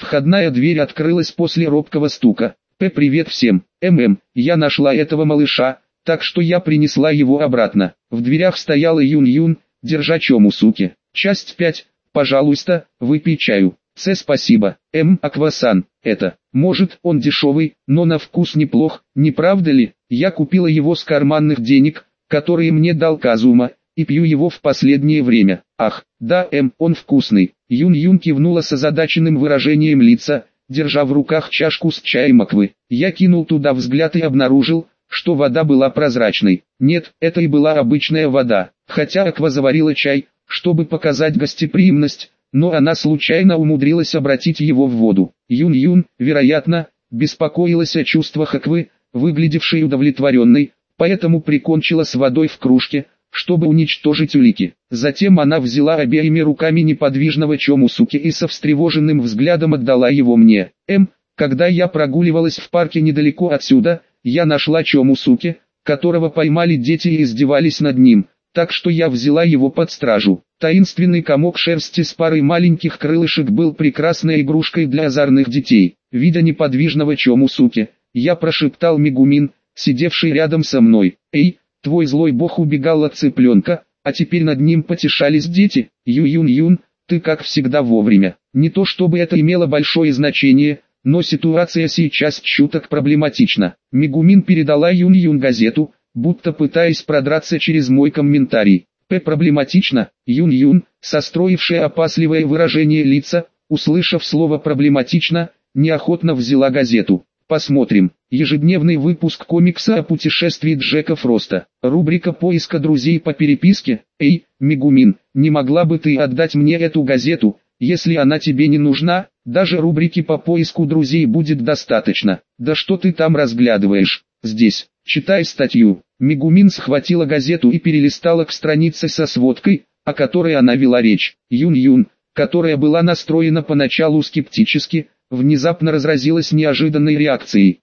Входная дверь открылась после робкого стука. Привет всем. Я нашла этого малыша, так что я принесла его обратно. В дверях стояла Юн-Юн, держа Чомусуки. Часть 5. Пожалуйста, выпей чаю. Спасибо. Аквасан, это, может, он дешевый, но на вкус неплох, не правда ли? Я купила его с карманных денег, которые мне дал Казума, и пью его в последнее время. Ах, да, он вкусный. Юн-Юн кивнула с озадаченным выражением лица, держа в руках чашку с чаем аквы. Я кинул туда взгляд и обнаружил, что вода была прозрачной. Нет, это и была обычная вода, хотя аква заварила чай, чтобы показать гостеприимность, но она случайно умудрилась обратить его в воду. Юн-Юн, вероятно, беспокоилась о чувствах аквы, выглядевшей удовлетворенной, поэтому прикончила с водой в кружке, чтобы уничтожить улики. Затем она взяла обеими руками неподвижного Чомусуки и со встревоженным взглядом отдала его мне. Когда я прогуливалась в парке недалеко отсюда, я нашла Чомусуки, которого поймали дети и издевались над ним, так что я взяла его под стражу. Таинственный комок шерсти с парой маленьких крылышек был прекрасной игрушкой для озорных детей. Видя неподвижного Чомусуки, я прошептал Мегумин, сидевший рядом со мной: «Эй, твой злой бог убегал от цыпленка, а теперь над ним потешались дети». Юн-Юн, ты как всегда вовремя. Не то чтобы это имело большое значение, но ситуация сейчас чуток проблематична. Мегумин передала Юн-Юн газету, будто пытаясь продраться через мой комментарий. Проблематично. Юн-Юн, состроившая опасливое выражение лица, услышав слово проблематично, неохотно взяла газету. Посмотрим. Ежедневный выпуск комикса о путешествии Джека Фроста. Рубрика поиска друзей по переписке. Эй, Мегумин, не могла бы ты отдать мне эту газету, если она тебе не нужна? Даже рубрики по поиску друзей будет достаточно. Да что ты там разглядываешь? Здесь. Читай статью. Мегумин схватила газету и перелистала к странице со сводкой, о которой она вела речь. Юн-Юн, которая была настроена поначалу скептически, внезапно разразилась неожиданной реакцией.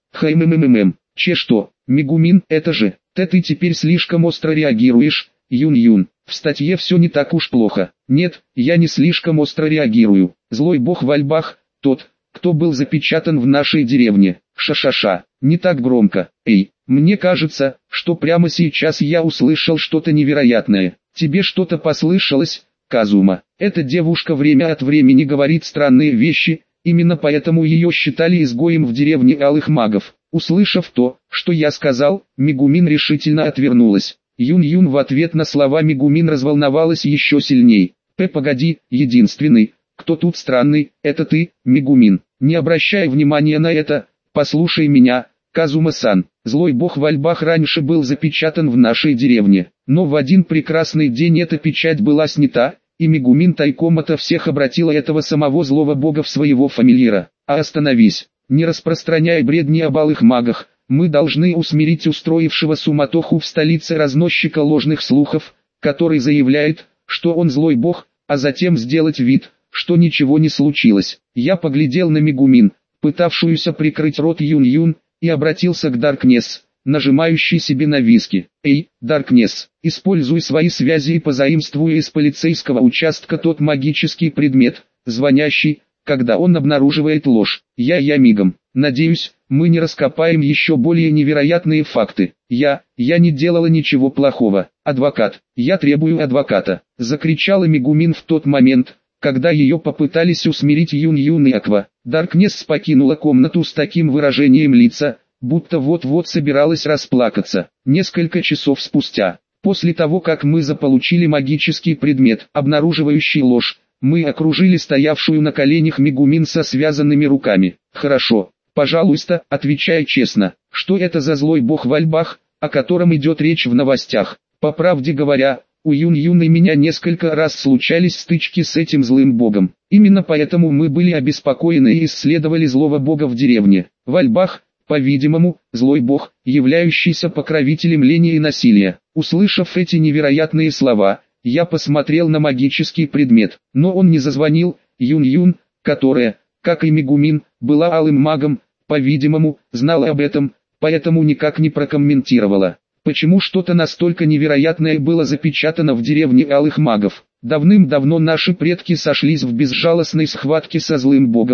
Что? Мегумин, это же, ты теперь слишком остро реагируешь. Юн-Юн, в статье все не так уж плохо. Нет, я не слишком остро реагирую. Злой бог Вальбах, тот, кто был запечатан в нашей деревне. Ша-ша-ша, не так громко. Эй, мне кажется, что прямо сейчас я услышал что-то невероятное. Тебе что-то послышалось, Казума? Эта девушка время от времени говорит странные вещи, именно поэтому ее считали изгоем в деревне Алых Магов. Услышав то, что я сказал, Мегумин решительно отвернулась. Юн-Юн в ответ на слова Мегумин разволновалась еще сильней. Погоди, единственный, кто тут странный, это ты, Мегумин. Не обращай внимания на это, послушай меня, Казума-сан. Злой бог Вальбах раньше был запечатан в нашей деревне, но в один прекрасный день эта печать была снята, и Мегумин тайком ото всех обратила этого самого злого бога в своего фамильяра. А остановись, не распространяй бредни об алых магах, мы должны усмирить устроившего суматоху в столице разносчика ложных слухов, который заявляет, что он злой бог, а затем сделать вид, что ничего не случилось. Я поглядел на Мегумин, пытавшуюся прикрыть рот Юн-Юн, и обратился к Даркнесс, нажимающий себе на виски. Эй, Даркнесс, используй свои связи и позаимствуй из полицейского участка тот магический предмет, звонящий, когда он обнаруживает ложь. Я мигом. Надеюсь, мы не раскопаем еще более невероятные факты. Я не делала ничего плохого. Адвокат, я требую адвоката, закричала Мегумин в тот момент, когда ее попытались усмирить Юн-Юн и Аква. Даркнесс покинула комнату с таким выражением лица, будто вот-вот собиралась расплакаться. Несколько часов спустя, после того как мы заполучили магический предмет, обнаруживающий ложь, мы окружили стоявшую на коленях Мегумин со связанными руками. Хорошо, пожалуйста, отвечай честно, что это за злой бог Вальбах, о котором идет речь в новостях? По правде говоря, у Юн-Юн и меня несколько раз случались стычки с этим злым богом. Именно поэтому мы были обеспокоены и исследовали злого бога в деревне. Вальбах, по-видимому, злой бог, являющийся покровителем лени и насилия. Услышав эти невероятные слова, я посмотрел на магический предмет, но он не зазвонил. Юн-Юн, которая, как и Мегумин, была алым магом, по-видимому, знала об этом, поэтому никак не прокомментировала. Почему что-то настолько невероятное было запечатано в деревне Алых Магов? Давным-давно наши предки сошлись в безжалостной схватке со злым богом,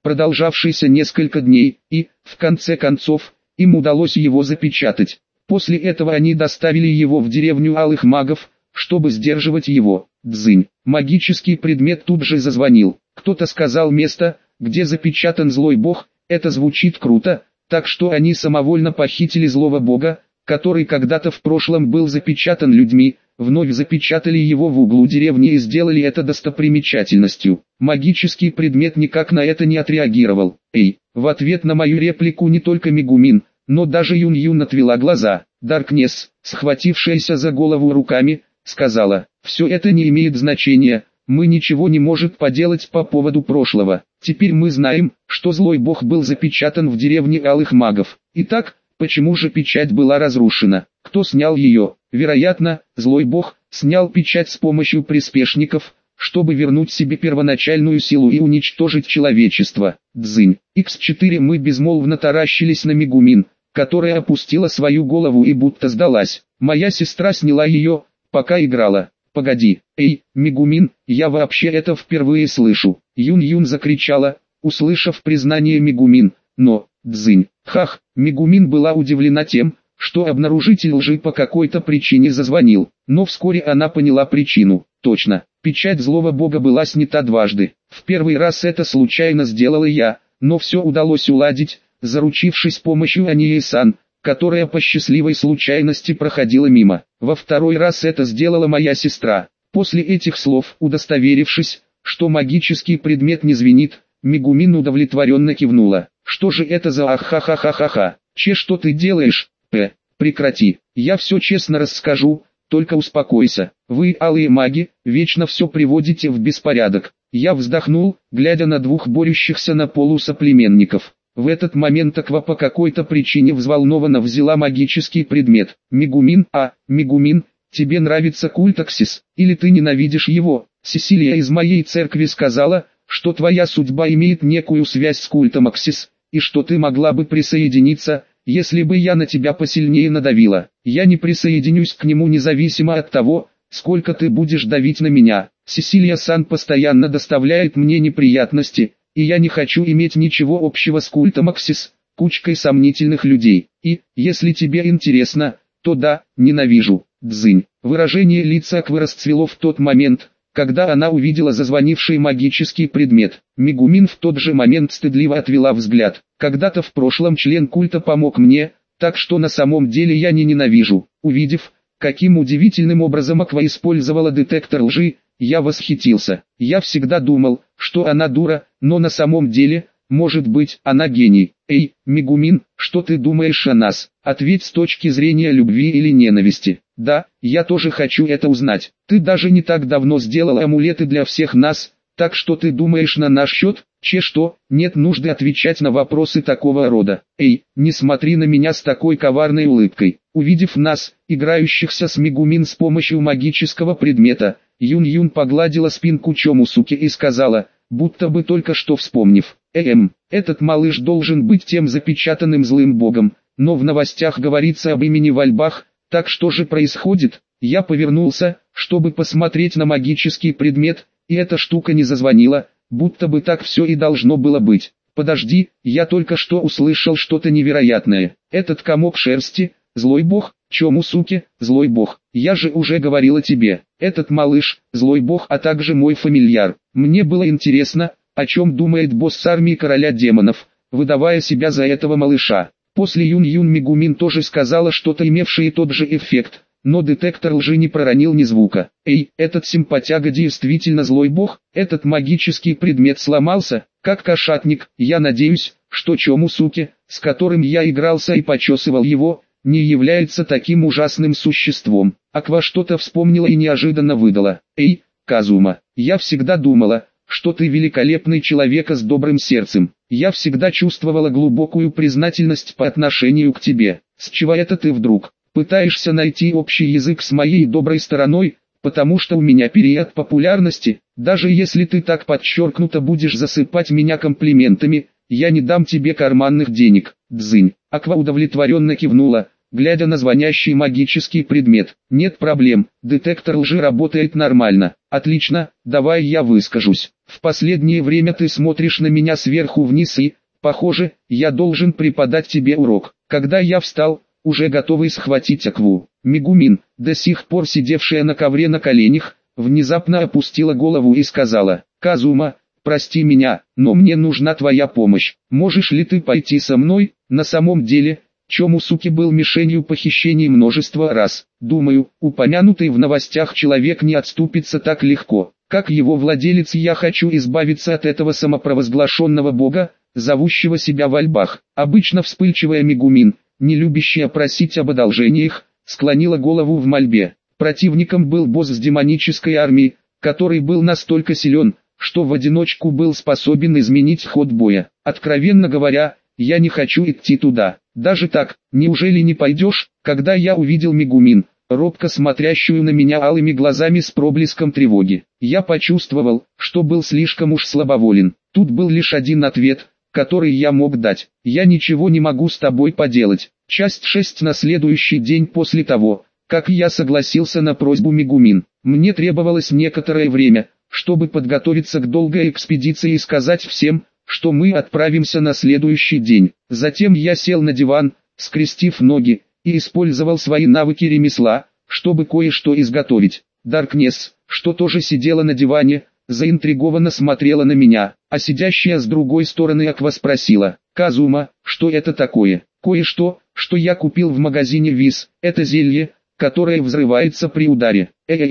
продолжавшийся несколько дней, и, в конце концов, им удалось его запечатать. После этого они доставили его в деревню Алых Магов, чтобы сдерживать его. Дзынь. Магический предмет тут же зазвонил. Кто-то сказал место, где запечатан злой бог. Это звучит круто, так что они самовольно похитили злого бога, который когда-то в прошлом был запечатан людьми, вновь запечатали его в углу деревни и сделали это достопримечательностью. Магический предмет никак на это не отреагировал. Эй, в ответ на мою реплику не только Мегумин, но даже Юн-Юн отвела глаза. Даркнесс, схватившаяся за голову руками, сказала: «Все это не имеет значения, мы ничего не можем поделать по поводу прошлого. Теперь мы знаем, что злой бог был запечатан в деревне Алых Магов. Итак, почему же печать была разрушена? Кто снял ее? Вероятно, злой бог снял печать с помощью приспешников, чтобы вернуть себе первоначальную силу и уничтожить человечество». Дзынь. Х4 Мы безмолвно таращились на Мегумин, которая опустила свою голову и будто сдалась. Моя сестра сняла ее, пока играла. «Погоди, эй, Мегумин, я вообще это впервые слышу!» Юн-Юн закричала, услышав признание Мегумин, но, дзынь, хах, Мегумин была удивлена тем, что обнаружитель лжи по какой-то причине зазвонил, но вскоре она поняла причину. Точно, печать злого бога была снята дважды. В первый раз это случайно сделала я, но все удалось уладить, заручившись помощью Ании-сан, которая по счастливой случайности проходила мимо. Во второй раз это сделала моя сестра. После этих слов, удостоверившись, что магический предмет не звенит, Мегумин удовлетворенно кивнула. «Что же это за ахахахахаха? Что ты делаешь? Прекрати, я все честно расскажу, только успокойся. Вы, алые маги, вечно все приводите в беспорядок». Я вздохнул, глядя на двух борющихся на полу соплеменников. В этот момент Аква по какой-то причине взволнованно взяла магический предмет. «Мегумин, Мегумин, тебе нравится культ Аксис, или ты ненавидишь его?» Сесилия из моей церкви сказала, что твоя судьба имеет некую связь с культом Аксис, и что ты могла бы присоединиться, если бы я на тебя посильнее надавила. Я не присоединюсь к нему независимо от того, сколько ты будешь давить на меня. Сесилия-сан постоянно доставляет мне неприятности, и я не хочу иметь ничего общего с культом Аксис, кучкой сомнительных людей. И, если тебе интересно, то да, ненавижу. Дзынь. Выражение лица Аквы расцвело в тот момент, когда она увидела зазвонивший магический предмет. Мегумин в тот же момент стыдливо отвела взгляд. Когда-то в прошлом член культа помог мне, так что на самом деле я не ненавижу. Увидев, каким удивительным образом Аква использовала детектор лжи, я восхитился. Я всегда думал, что она дура, но на самом деле, может быть, она гений. Эй, Мегумин, что ты думаешь о нас? Ответь с точки зрения любви или ненависти. Да, я тоже хочу это узнать. Ты даже не так давно сделал амулеты для всех нас, так что ты думаешь на наш счет? Что? Нет нужды отвечать на вопросы такого рода. Эй, не смотри на меня с такой коварной улыбкой. Увидев нас, играющихся с Мегумин с помощью магического предмета, Юн-Юн погладила спинку Чомусуки и сказала, будто бы только что вспомнив: этот малыш должен быть тем запечатанным злым богом, но в новостях говорится об имени Вальбах, так что же происходит? Я повернулся, чтобы посмотреть на магический предмет, и эта штука не зазвонила, будто бы так все и должно было быть. Подожди, я только что услышал что-то невероятное. Этот комок шерсти, злой бог, Чомусуки, злой бог. Я же уже говорила тебе, этот малыш, злой бог, а также мой фамильяр. Мне было интересно, о чем думает босс армии короля демонов, выдавая себя за этого малыша. После Юн-Юн Мегумин тоже сказала что-то, имевшее тот же эффект, но детектор лжи не проронил ни звука. Эй, этот симпатяга действительно злой бог? Этот магический предмет сломался, как кошатник. Я надеюсь, что Чомусуки, с которым я игрался и почесывал его, не является таким ужасным существом. Аква что-то вспомнила и неожиданно выдала. Эй, Казума, я всегда думала, что ты великолепный человек с добрым сердцем. Я всегда чувствовала глубокую признательность по отношению к тебе. С чего это ты вдруг пытаешься найти общий язык с моей доброй стороной, потому что у меня период популярности? Даже если ты так подчеркнуто будешь засыпать меня комплиментами, я не дам тебе карманных денег. Дзынь. Аква удовлетворенно кивнула, глядя на звонящий магический предмет. Нет проблем, детектор лжи работает нормально. Отлично, давай я выскажусь. В последнее время ты смотришь на меня сверху вниз и, похоже, я должен преподать тебе урок. Когда я встал, уже готовый схватить Акву, Мегумин, до сих пор сидевшая на ковре на коленях, внезапно опустила голову и сказала: «Казума, прости меня, но мне нужна твоя помощь. Можешь ли ты пойти со мной?» На самом деле, Чомусуки был мишенью похищений множество раз. Думаю, упомянутый в новостях человек не отступится так легко. Как его владелец я хочу избавиться от этого самопровозглашенного бога, зовущего себя во льбах. Обычно вспыльчивая Мегумин, не любящая просить об одолжениях, склонила голову в мольбе. Противником был босс с демонической армией, который был настолько силен, что в одиночку был способен изменить ход боя. Откровенно говоря, я не хочу идти туда. Даже так, неужели не пойдешь? Когда я увидел Мегумин, робко смотрящую на меня алыми глазами с проблеском тревоги, я почувствовал, что был слишком уж слабоволен. Тут был лишь один ответ, который я мог дать: я ничего не могу с тобой поделать. Часть 6. На следующий день после того, как я согласился на просьбу Мегумин, мне требовалось некоторое время, чтобы подготовиться к долгой экспедиции и сказать всем, что мы отправимся на следующий день. Затем я сел на диван, скрестив ноги, и использовал свои навыки ремесла, чтобы кое-что изготовить. Даркнесс, что тоже сидела на диване, заинтригованно смотрела на меня, а сидящая с другой стороны Аква спросила: «Казума, что это такое?» «Кое-что, что я купил в магазине Виз, это зелье, которое взрывается при ударе».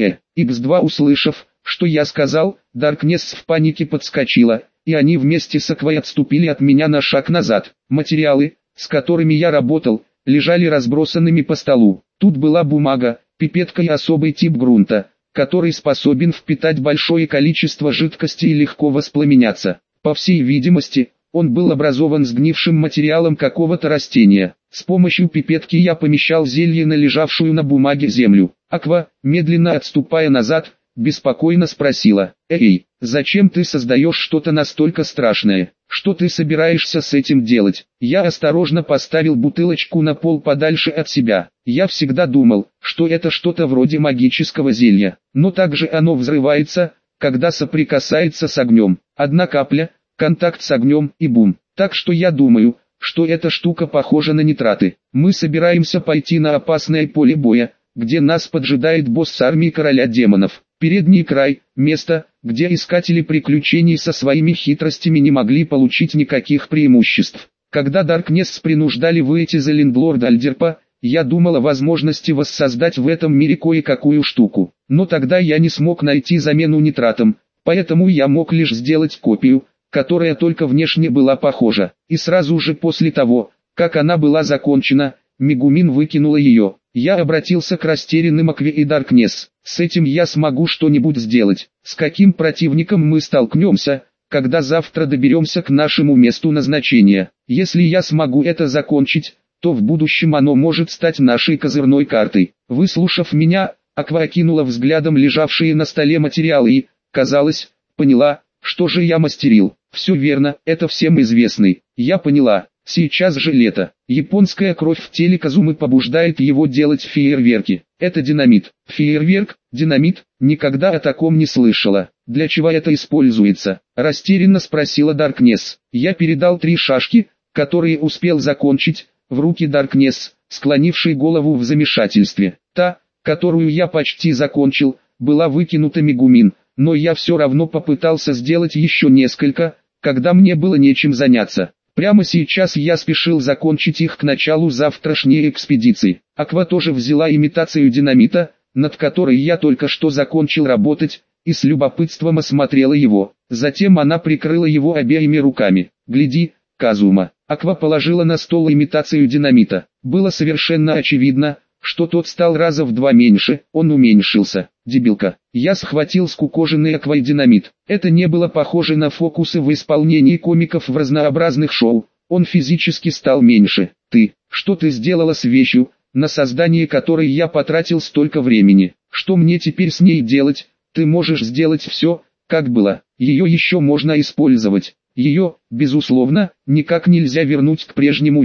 X2, услышав, что я сказал, Даркнесс в панике подскочила, и они вместе с Аквой отступили от меня на шаг назад. Материалы, с которыми я работал, лежали разбросанными по столу. Тут была бумага, пипетка и особый тип грунта, который способен впитать большое количество жидкости и легко воспламеняться. По всей видимости, он был образован сгнившим материалом какого-то растения. С помощью пипетки я помещал зелье на лежавшую на бумаге землю. Аква, медленно отступая назад, беспокойно спросила: «Эй, зачем ты создаешь что-то настолько страшное? Что ты собираешься с этим делать?» Я осторожно поставил бутылочку на пол подальше от себя. Я всегда думал, что это что-то вроде магического зелья, но также оно взрывается, когда соприкасается с огнем. Одна капля, контакт с огнем и бум. Так что я думаю, что эта штука похожа на нитраты. Мы собираемся пойти на опасное поле боя, где нас поджидает босс армии короля демонов. Передний край, место, где искатели приключений со своими хитростями не могли получить никаких преимуществ. Когда Даркнесс принуждали выйти за лендлорда Альдерпа, я думал о возможности воссоздать в этом мире кое-какую штуку. Но тогда я не смог найти замену нитратам, поэтому я мог лишь сделать копию, которая только внешне была похожа. И сразу же после того, как она была закончена, Мегумин выкинула ее. Я обратился к растерянным Акве и Даркнесс. С этим я смогу что-нибудь сделать. С каким противником мы столкнемся, когда завтра доберемся к нашему месту назначения? Если я смогу это закончить, то в будущем оно может стать нашей козырной картой. Выслушав меня, Аква окинула взглядом лежавшие на столе материалы и, казалось, поняла, что же я мастерил. Все верно, это всем известный. Я поняла. Сейчас же лето. Японская кровь в теле Казумы побуждает его делать фейерверки. Это динамит. Фейерверк, динамит, никогда о таком не слышала. Для чего это используется? Растерянно спросила Даркнесс. Я передал 3 шашки, которые успел закончить, в руки Даркнесс, склонившей голову в замешательстве. Та, которую я почти закончил, была выкинута Мегумин, но я все равно попытался сделать еще несколько, когда мне было нечем заняться. Прямо сейчас я спешил закончить их к началу завтрашней экспедиции. Аква тоже взяла имитацию динамита, над которой я только что закончил работать, и с любопытством осмотрела его. Затем она прикрыла его обеими руками. «Гляди, Казума». Аква положила на стол имитацию динамита. Было совершенно очевидно, что тот стал раза в 2 меньше, он уменьшился. Дебилка. Я схватил скукоженный Аквой динамит. Это не было похоже на фокусы в исполнении комиков в разнообразных шоу. Он физически стал меньше. Что ты сделала с вещью, на создание которой я потратил столько времени? Что мне теперь с ней делать? Ты можешь сделать все, как было. Ее еще можно использовать. Ее, безусловно, никак нельзя вернуть к прежнему виду.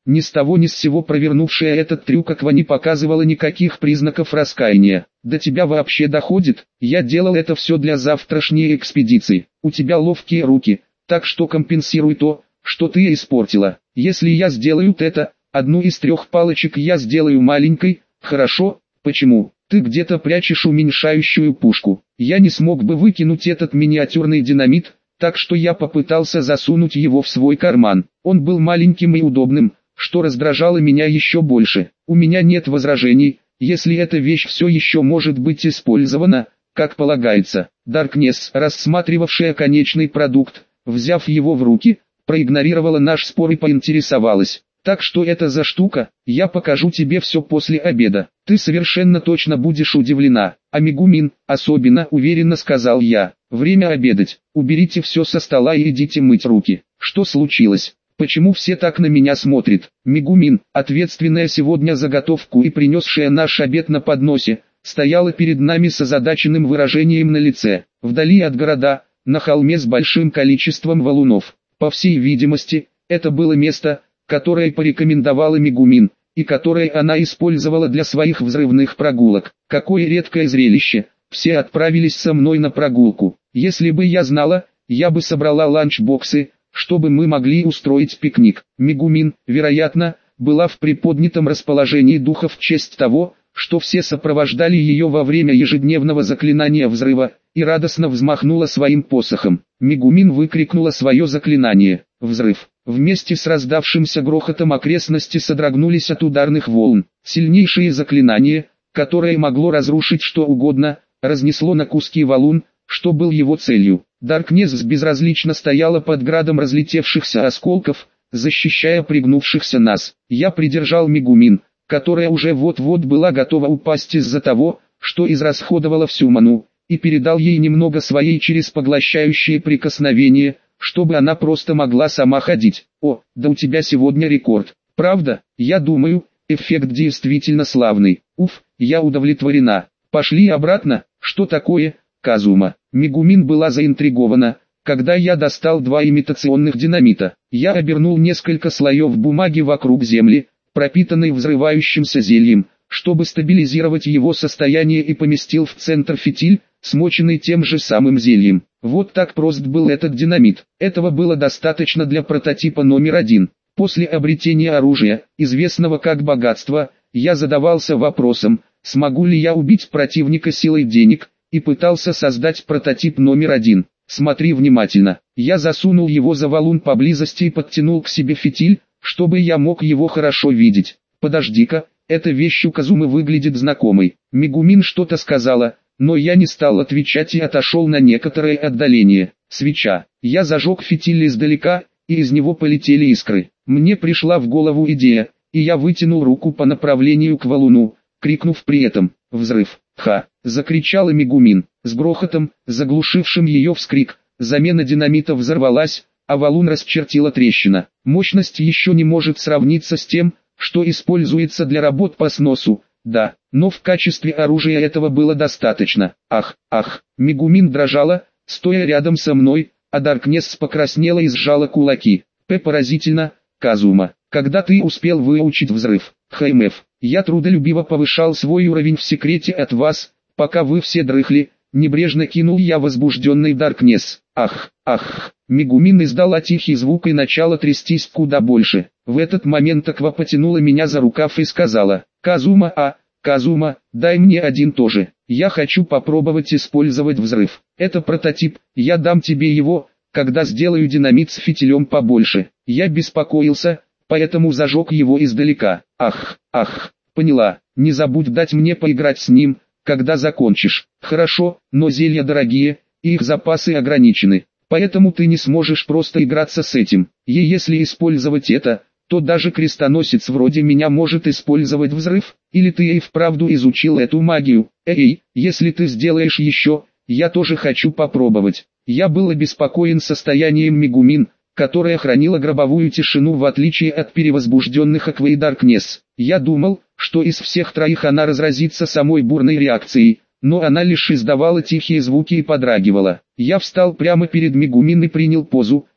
Ни с того ни с сего провернувшая этот трюк Аква не показывала никаких признаков раскаяния. До тебя вообще доходит? Я делал это все для завтрашней экспедиции. У тебя ловкие руки, так что компенсируй то, что ты испортила. Если я сделаю это, одну из 3 палочек я сделаю маленькой, хорошо? Почему? Ты где-то прячешь уменьшающую пушку. Я не смог бы выкинуть этот миниатюрный динамит, так что я попытался засунуть его в свой карман. Он был маленьким и удобным, что раздражало меня еще больше. У меня нет возражений, если эта вещь все еще может быть использована, как полагается. Даркнесс, рассматривавшая конечный продукт, взяв его в руки, проигнорировала наш спор и поинтересовалась. Так что это за штука? Я покажу тебе все после обеда. Ты совершенно точно будешь удивлена. А Мегумин, особенно уверенно сказал я. Время обедать. Уберите все со стола и идите мыть руки. Что случилось? Почему все так на меня смотрят? Мегумин, ответственная сегодня за готовку и принесшая наш обед на подносе, стояла перед нами с озадаченным выражением на лице. Вдали от города, на холме с большим количеством валунов. По всей видимости, это было место, которое порекомендовала Мегумин, и которое она использовала для своих взрывных прогулок. Какое редкое зрелище! Все отправились со мной на прогулку. Если бы я знала, я бы собрала ланчбоксы, чтобы мы могли устроить пикник. Мегумин, вероятно, была в приподнятом расположении духа в честь того, что все сопровождали ее во время ежедневного заклинания взрыва, и радостно взмахнула своим посохом. Мегумин выкрикнула свое заклинание. Взрыв. Вместе с раздавшимся грохотом окрестности содрогнулись от ударных волн. Сильнейшее заклинание, которое могло разрушить что угодно, разнесло на куски валун, что был его целью. Даркнесс безразлично стояла под градом разлетевшихся осколков, защищая пригнувшихся нас. Я придержал Мегумин, которая уже вот-вот была готова упасть из-за того, что израсходовала всю ману, и передал ей немного своей через поглощающее прикосновение, чтобы она просто могла сама ходить. О, да у тебя сегодня рекорд. Правда? Я думаю, эффект действительно славный. Уф, я удовлетворена. Пошли обратно. Что такое, Казума? Мегумин была заинтригована, когда я достал 2 имитационных динамита. Я обернул несколько слоев бумаги вокруг земли, пропитанной взрывающимся зельем, чтобы стабилизировать его состояние, и поместил в центр фитиль, смоченный тем же самым зельем. Вот так прост был этот динамит. Этого было достаточно для прототипа номер 1. После обретения оружия, известного как богатство, я задавался вопросом, смогу ли я убить противника силой денег, и пытался создать прототип номер 1. Смотри внимательно. Я засунул его за валун поблизости и подтянул к себе фитиль, чтобы я мог его хорошо видеть. Подожди-ка, эта вещь у Казумы выглядит знакомой. Мегумин что-то сказала, но я не стал отвечать и отошел на некоторое отдаление. Свеча. Я зажег фитиль издалека, и из него полетели искры. Мне пришла в голову идея, и я вытянул руку по направлению к валуну, крикнув при этом «Взрыв!» «Ха!» — закричала Мегумин. С грохотом, заглушившим ее вскрик, замена динамита взорвалась, а валун расчертила трещина. Мощность еще не может сравниться с тем, что используется для работ по сносу, да, но в качестве оружия этого было достаточно. Ах, ах, Мегумин дрожала, стоя рядом со мной, а Даркнесс покраснела и сжала кулаки. Поразительно, Казума, когда ты успел выучить взрыв? ХМФ, я трудолюбиво повышал свой уровень в секрете от вас, пока вы все дрыхли, небрежно кинул я возбужденный Даркнесс. Ах, ах, Мегумин издала тихий звук и начала трястись куда больше. В этот момент Аква потянула меня за рукав и сказала: Казума, Казума, дай мне один тоже. Я хочу попробовать использовать взрыв. Это прототип, я дам тебе его, когда сделаю динамит с фитилем побольше. Я беспокоился, поэтому зажег его издалека. Ах, поняла, не забудь дать мне поиграть с ним, когда закончишь. Хорошо, но зелья дорогие, и их запасы ограничены. Поэтому ты не сможешь просто играться с этим. И если использовать это, то даже крестоносец вроде меня может использовать взрыв. Или ты и вправду изучил эту магию? Эй, если ты сделаешь еще, я тоже хочу попробовать. Я был обеспокоен состоянием Мегумин, которая хранила гробовую тишину в отличие от перевозбужденных Аквы и Даркнесс. Я думал, что из всех троих она разразится самой бурной реакцией, но она лишь издавала тихие звуки и подрагивала. Я встал прямо перед Мегумин и принял позу,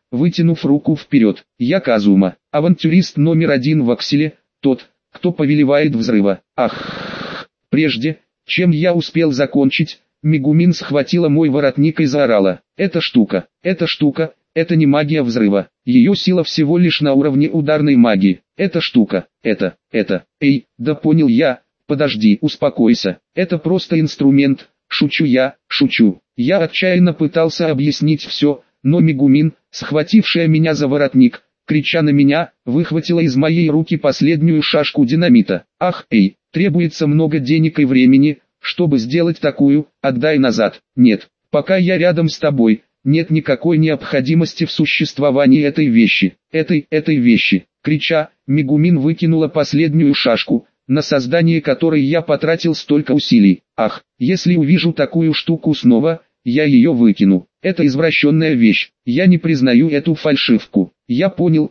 вытянув руку вперед. «Я Казума, авантюрист номер 1 в Акселе, тот, кто повелевает взрыва». Ах! Прежде, чем я успел закончить, Мегумин схватила мой воротник и заорала: «Эта штука, это не магия взрыва. Ее сила всего лишь на уровне ударной магии. Эта штука, эй, да понял я, подожди, успокойся. Это просто инструмент, шучу я, шучу». Я отчаянно пытался объяснить все, но Мегумин, схватившая меня за воротник, крича на меня, выхватила из моей руки последнюю шашку динамита. «Ах, эй, требуется много денег и времени, чтобы сделать такую, отдай назад». «Нет, пока я рядом с тобой, нет никакой необходимости в существовании этой вещи, этой вещи». Крича, Мегумин выкинула последнюю шашку, на создание которой я потратил столько усилий. «Ах, если увижу такую штуку снова, я ее выкину. Это извращенная вещь, я не признаю эту фальшивку». Я понял,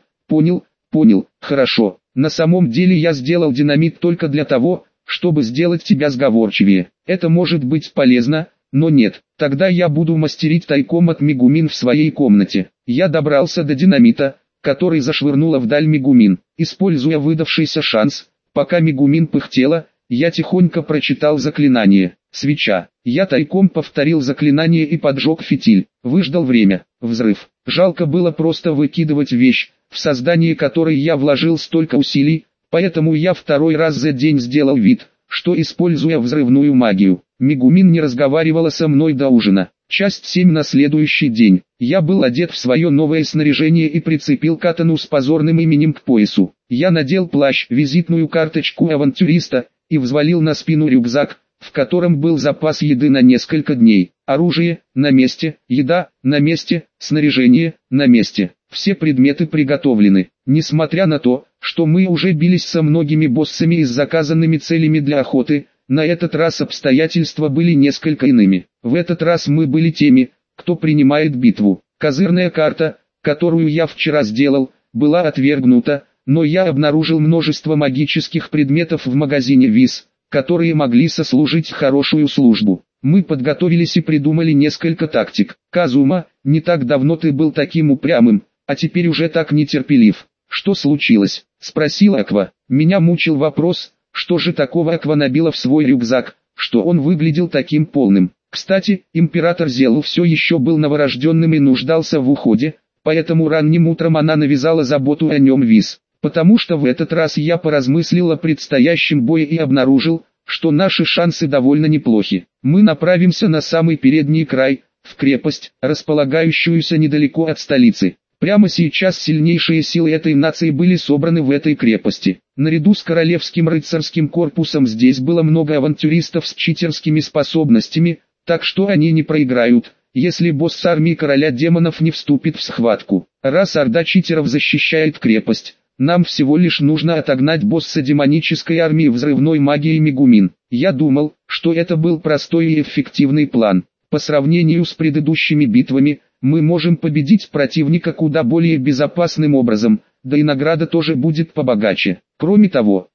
хорошо. На самом деле я сделал динамит только для того, чтобы сделать тебя сговорчивее. Это может быть полезно, но нет, тогда я буду мастерить тайком от Мегумин в своей комнате. Я добрался до динамита, который зашвырнула вдаль Мегумин. Используя выдавшийся шанс, пока Мегумин пыхтела, я тихонько прочитал заклинание. Свеча. Я тайком повторил заклинание и поджег фитиль. Выждал время. Взрыв. Жалко было просто выкидывать вещь, в создание которой я вложил столько усилий, поэтому я второй раз за день сделал вид, что используя взрывную магию. Мегумин не разговаривала со мной до ужина. Часть 7 на следующий день. Я был одет в свое новое снаряжение и прицепил катану с позорным именем к поясу. Я надел плащ, визитную карточку авантюриста, и взвалил на спину рюкзак, в котором был запас еды на несколько дней. Оружие на месте, еда на месте, снаряжение на месте. Все предметы приготовлены. Несмотря на то, что мы уже бились со многими боссами и с заказанными целями для охоты, на этот раз обстоятельства были несколько иными. В этот раз мы были теми, кто принимает битву. Козырная карта, которую я вчера сделал, была отвергнута, но я обнаружил множество магических предметов в магазине ВИЗ, которые могли сослужить хорошую службу. Мы подготовились и придумали несколько тактик. «Казума, не так давно ты был таким упрямым, а теперь уже так нетерпелив. Что случилось?» — спросила Аква. Меня мучил вопрос, что же такого Аква набила в свой рюкзак, что он выглядел таким полным. Кстати, император Зелу все еще был новорожденным и нуждался в уходе, поэтому ранним утром она навязала заботу о нем ВИЗ. Потому что в этот раз я поразмыслил о предстоящем бое и обнаружил, что наши шансы довольно неплохи. Мы направимся на самый передний край, в крепость, располагающуюся недалеко от столицы. Прямо сейчас сильнейшие силы этой нации были собраны в этой крепости. Наряду с королевским рыцарским корпусом здесь было много авантюристов с читерскими способностями, так что они не проиграют, если босс армии короля демонов не вступит в схватку. Раз орда читеров защищает крепость, нам всего лишь нужно отогнать босса демонической армии взрывной магии Мегумин. Я думал, что это был простой и эффективный план. По сравнению с предыдущими битвами, мы можем победить противника куда более безопасным образом, да и награда тоже будет побогаче. Кроме того,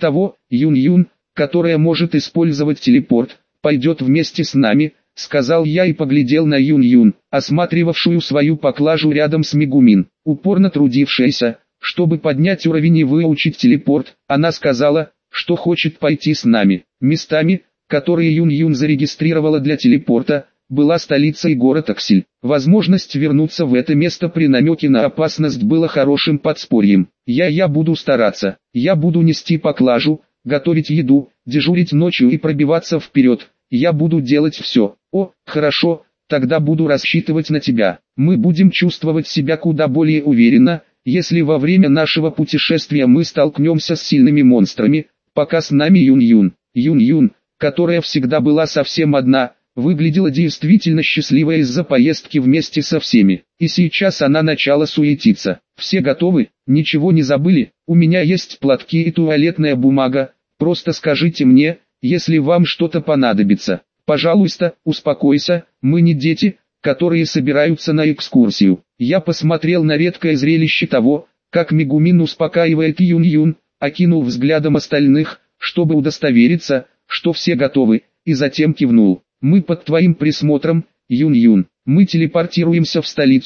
Юн-Юн, которая может использовать телепорт, пойдет вместе с нами, сказал я и поглядел на Юн-Юн, осматривавшую свою поклажу рядом с Мегумин, упорно трудившаяся, чтобы поднять уровень и выучить телепорт. Она сказала, что хочет пойти с нами. Местами, которые Юн-Юн зарегистрировала для телепорта, была столица и город Аксель. Возможность вернуться в это место при намеке на опасность было хорошим подспорьем. Я буду стараться. Я буду нести поклажу, готовить еду, дежурить ночью и пробиваться вперед. Я буду делать все. О, хорошо, тогда буду рассчитывать на тебя. Мы будем чувствовать себя куда более уверенно, если во время нашего путешествия мы столкнемся с сильными монстрами. Пока с нами Юн-Юн. Юн-Юн, которая всегда была совсем одна, выглядела действительно счастливой из-за поездки вместе со всеми. И сейчас она начала суетиться. «Все готовы? Ничего не забыли? У меня есть платки и туалетная бумага. Просто скажите мне, если вам что-то понадобится. Пожалуйста, успокойся, мы не дети, которые собираются на экскурсию». Я посмотрел на редкое зрелище того, как Мегумин успокаивает Юн-Юн, окинул взглядом остальных, чтобы удостовериться, что все готовы, и затем кивнул. «Мы под твоим присмотром, Юн-Юн. Мы телепортируемся в столицу,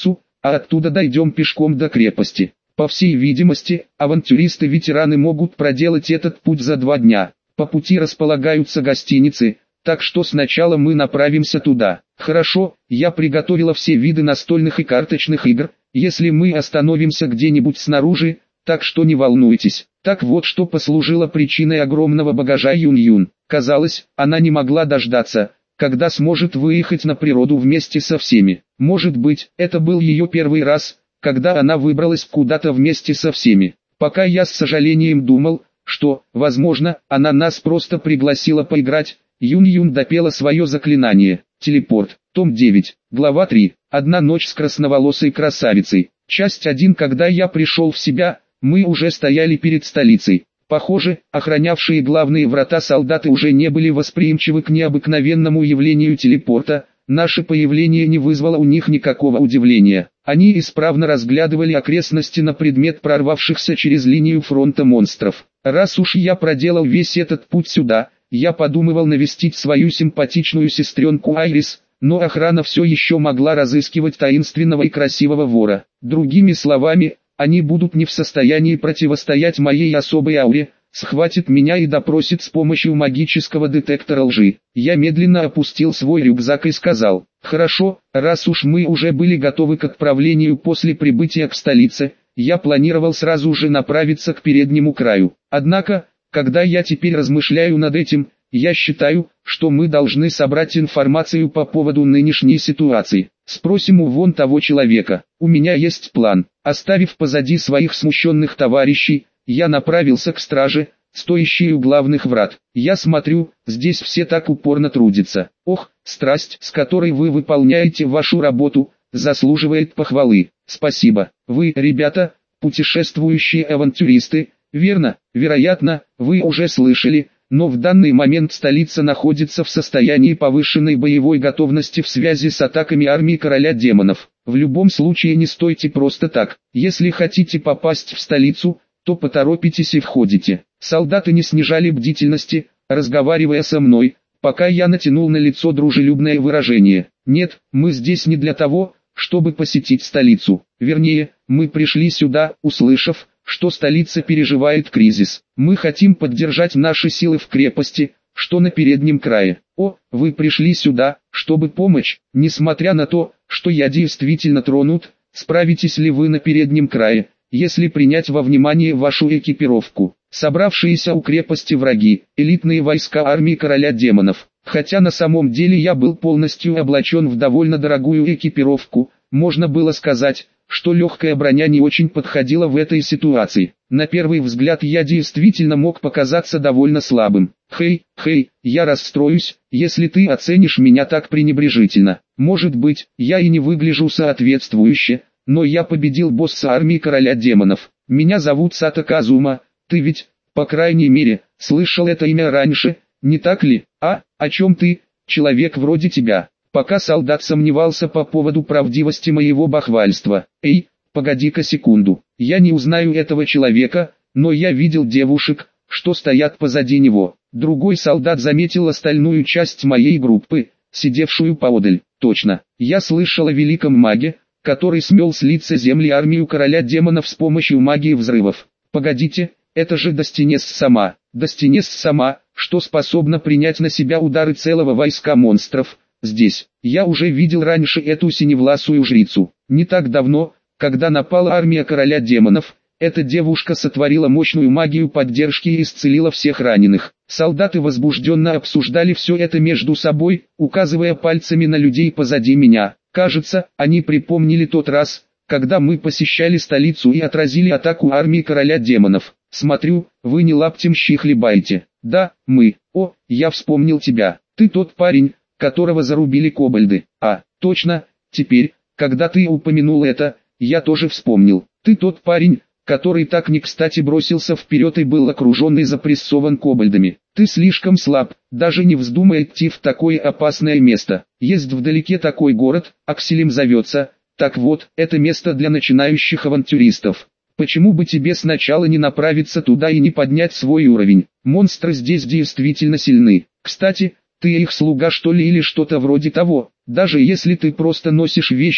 а оттуда дойдем пешком до крепости. По всей видимости, авантюристы-ветераны могут проделать этот путь за 2 дня. По пути располагаются гостиницы, так что сначала мы направимся туда. Хорошо, я приготовила все виды настольных и карточных игр, если мы остановимся где-нибудь снаружи, так что не волнуйтесь. Так вот, что послужило причиной огромного багажа Юн-Юн. Казалось, она не могла дождаться, когда сможет выехать на природу вместе со всеми. Может быть, это был ее первый раз, когда она выбралась куда-то вместе со всеми. Пока я с сожалением думал, что, возможно, она нас просто пригласила поиграть, Юн-Юн допела свое заклинание. Телепорт. Том 9. Глава 3. Одна ночь с красноволосой красавицей. Часть 1. Когда я пришел в себя, мы уже стояли перед столицей. Похоже, охранявшие главные врата солдаты уже не были восприимчивы к необыкновенному явлению телепорта. Наше появление не вызвало у них никакого удивления. Они исправно разглядывали окрестности на предмет прорвавшихся через линию фронта монстров. Раз уж я проделал весь этот путь сюда, я подумывал навестить свою симпатичную сестренку Айрис, но охрана все еще могла разыскивать таинственного и красивого вора. Другими словами, они будут не в состоянии противостоять моей особой ауре, схватит меня и допросит с помощью магического детектора лжи. Я медленно опустил свой рюкзак и сказал: «Хорошо, раз уж мы уже были готовы к отправлению после прибытия к столице, я планировал сразу же направиться к переднему краю. Однако, когда я теперь размышляю над этим, я считаю, что мы должны собрать информацию по поводу нынешней ситуации. Спросим у вон того человека. У меня есть план». Оставив позади своих смущенных товарищей, я направился к страже, стоящей у главных врат. Я смотрю, здесь все так упорно трудятся. Ох, страсть, с которой вы выполняете вашу работу, заслуживает похвалы. Спасибо. Вы, ребята, путешествующие авантюристы, верно? Вероятно, вы уже слышали, но в данный момент столица находится в состоянии повышенной боевой готовности в связи с атаками армии короля демонов. В любом случае не стойте просто так. Если хотите попасть в столицу, то поторопитесь и входите. Солдаты не снижали бдительности, разговаривая со мной, пока я натянул на лицо дружелюбное выражение. Нет, мы здесь не для того, чтобы посетить столицу. Вернее, мы пришли сюда, услышав, что столица переживает кризис. Мы хотим поддержать наши силы в крепости, что на переднем крае. О, вы пришли сюда, чтобы помочь, несмотря на то, что я действительно тронут, справитесь ли вы на переднем крае, если принять во внимание вашу экипировку. Собравшиеся у крепости враги, элитные войска армии короля демонов. Хотя на самом деле я был полностью облачен в довольно дорогую экипировку, можно было сказать, что легкая броня не очень подходила в этой ситуации. На первый взгляд я действительно мог показаться довольно слабым. Хей, я расстроюсь, если ты оценишь меня так пренебрежительно. Может быть, я и не выгляжу соответствующе, но я победил босса армии короля демонов. Меня зовут Сато Казума, ты ведь, по крайней мере, слышал это имя раньше, не так ли? О чем ты, человек вроде тебя? Пока солдат сомневался по поводу правдивости моего бахвальства. Эй, погоди-ка секунду, я не узнаю этого человека, но я видел девушек, что стоят позади него. Другой солдат заметил остальную часть моей группы, сидевшую поодаль. Точно, я слышал о великом маге, который смел с лица земли армию короля демонов с помощью магии взрывов. Погодите, это же Достинес сама. Достинес сама, что способна принять на себя удары целого войска монстров. Здесь, я уже видел раньше эту синевласую жрицу. Не так давно, когда напала армия короля демонов, эта девушка сотворила мощную магию поддержки и исцелила всех раненых. Солдаты возбужденно обсуждали все это между собой, указывая пальцами на людей позади меня. Кажется, они припомнили тот раз, когда мы посещали столицу и отразили атаку армии короля демонов. Смотрю, вы не лаптем щи хлебаете. Да, мы. О, я вспомнил тебя. Ты тот парень, которого зарубили кобальды. Точно, теперь, когда ты упомянул это, я тоже вспомнил. Ты тот парень, который так не кстати бросился вперед и был окружен и запрессован кобальдами. Ты слишком слаб, даже не вздумай идти в такое опасное место. Есть вдалеке такой город, Акселем зовется. Так вот, это место для начинающих авантюристов. Почему бы тебе сначала не направиться туда и не поднять свой уровень? Монстры здесь действительно сильны. Кстати, ты их слуга что ли или что-то вроде того. Даже если ты просто носишь вещи,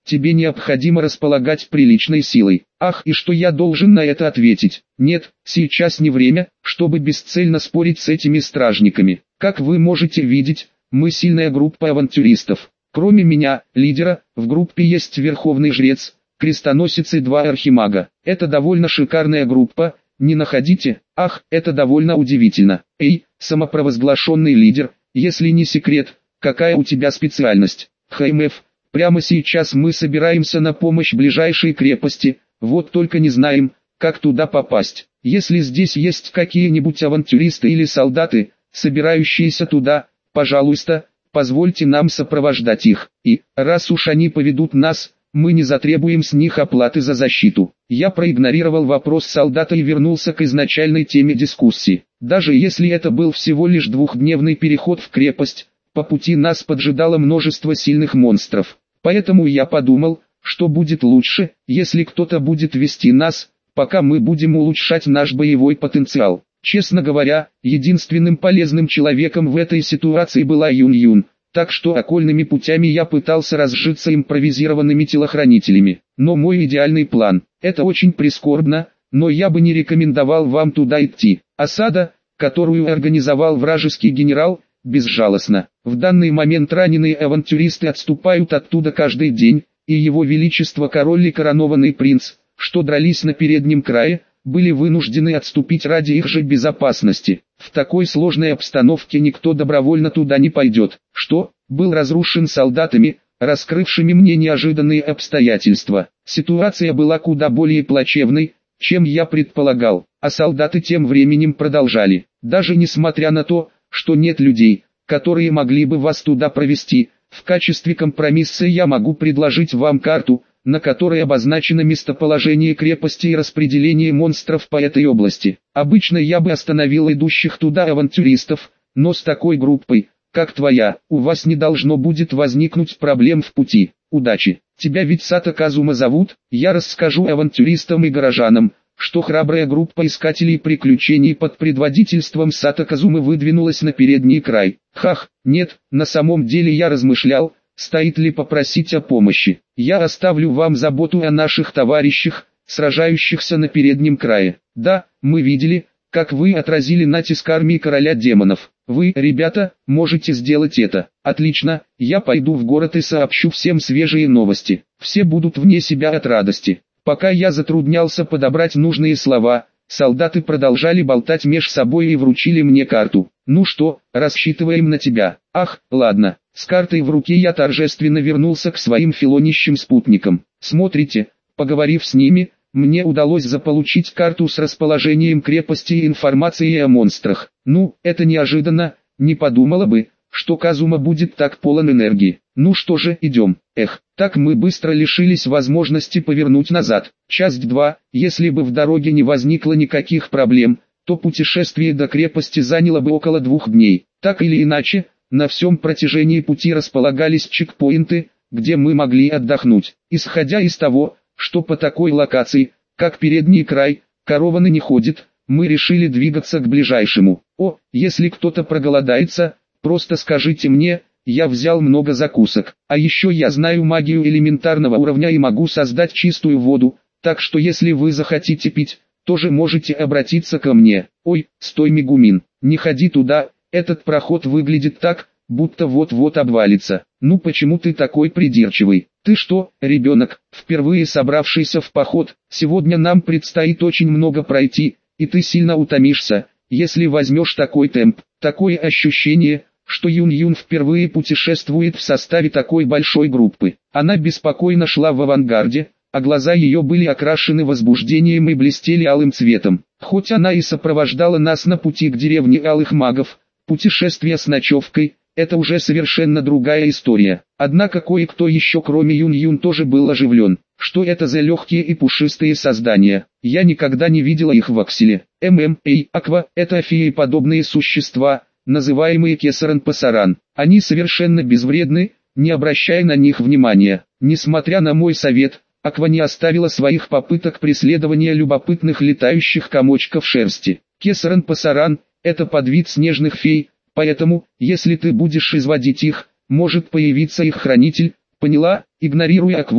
тебе необходимо располагать приличной силой. Ах, и что я должен на это ответить? Нет, сейчас не время, чтобы бесцельно спорить с этими стражниками. Как вы можете видеть, мы сильная группа авантюристов. Кроме меня, лидера, в группе есть верховный жрец, крестоносец и 2 архимага. Это довольно шикарная группа, не находите? Ах, это довольно удивительно. Эй, самопровозглашенный лидер, если не секрет, какая у тебя специальность? ХМФ, прямо сейчас мы собираемся на помощь ближайшей крепости, вот только не знаем, как туда попасть. Если здесь есть какие-нибудь авантюристы или солдаты, собирающиеся туда, пожалуйста, позвольте нам сопровождать их. И, раз уж они поведут нас, мы не затребуем с них оплаты за защиту. Я проигнорировал вопрос солдата и вернулся к изначальной теме дискуссии. Даже если это был всего лишь 2-дневный переход в крепость, по пути нас поджидало множество сильных монстров. Поэтому я подумал, что будет лучше, если кто-то будет вести нас, пока мы будем улучшать наш боевой потенциал. Честно говоря, единственным полезным человеком в этой ситуации была Юн-Юн, так что окольными путями я пытался разжиться импровизированными телохранителями. Но мой идеальный план – это очень прискорбно, но я бы не рекомендовал вам туда идти. Осада, которую организовал вражеский генерал, безжалостна. В данный момент раненые авантюристы отступают оттуда каждый день, и его величество король и коронованный принц, что дрались на переднем крае, были вынуждены отступить ради их же безопасности. В такой сложной обстановке никто добровольно туда не пойдет. Что, был разрушен солдатами, раскрывшими мне неожиданные обстоятельства. Ситуация была куда более плачевной, чем я предполагал, а солдаты тем временем продолжали. Даже несмотря на то, что нет людей, которые могли бы вас туда провести, в качестве компромисса я могу предложить вам карту, на которой обозначено местоположение крепости и распределение монстров по этой области. Обычно я бы остановил идущих туда авантюристов, но с такой группой, как твоя, у вас не должно будет возникнуть проблем в пути. Удачи! Тебя ведь Сато Казума зовут? Я расскажу авантюристам и горожанам, что храбрая группа искателей приключений под предводительством Сато Казумы выдвинулась на передний край. Хах, нет, на самом деле я размышлял, стоит ли попросить о помощи. Я оставлю вам заботу о наших товарищах, сражающихся на переднем крае. Да, мы видели, как вы отразили натиск армии короля демонов. Вы, ребята, можете сделать это. Отлично, я пойду в город и сообщу всем свежие новости. Все будут вне себя от радости. Пока я затруднялся подобрать нужные слова, солдаты продолжали болтать меж собой и вручили мне карту. Ну что, рассчитываем на тебя. Ах, ладно. С картой в руке я торжественно вернулся к своим филонищим спутникам. Смотрите, поговорив с ними, мне удалось заполучить карту с расположением крепости и информацией о монстрах. Ну, это неожиданно, не подумала бы, что Казума будет так полон энергии. Ну что же, идем. Эх, так мы быстро лишились возможности повернуть назад. Часть 2, если бы в дороге не возникло никаких проблем, то путешествие до крепости заняло бы около 2 дней. Так или иначе, на всем протяжении пути располагались чекпоинты, где мы могли отдохнуть. Исходя из того, что по такой локации, как передний край, караваны не ходят, мы решили двигаться к ближайшему. О, если кто-то проголодается, просто скажите мне, я взял много закусок. А еще я знаю магию элементарного уровня и могу создать чистую воду, так что если вы захотите пить, тоже можете обратиться ко мне. Ой, стой, Мегумин, не ходи туда, этот проход выглядит так, будто вот-вот обвалится. Ну почему ты такой придирчивый? Ты что, ребенок, впервые собравшийся в поход? Сегодня нам предстоит очень много пройти, и ты сильно утомишься, если возьмешь такой темп. Такое ощущение, что Юн-Юн впервые путешествует в составе такой большой группы. Она беспокойно шла в авангарде, а глаза ее были окрашены возбуждением и блестели алым цветом. Хоть она и сопровождала нас на пути к деревне алых магов, путешествие с ночевкой – это уже совершенно другая история. Однако кое-кто еще кроме Юн-Юн тоже был оживлен. Что это за легкие и пушистые создания? Я никогда не видела их в Акселе. Аква – это феи-подобные существа, называемые Кесаран-Пасаран. Они совершенно безвредны, не обращая на них внимания. Несмотря на мой совет, Аква не оставила своих попыток преследования любопытных летающих комочков шерсти. Кесаран-Пасаран – это подвид снежных фей, поэтому, если ты будешь изводить их, может появиться их хранитель. Поняла? Игнорируя Акву,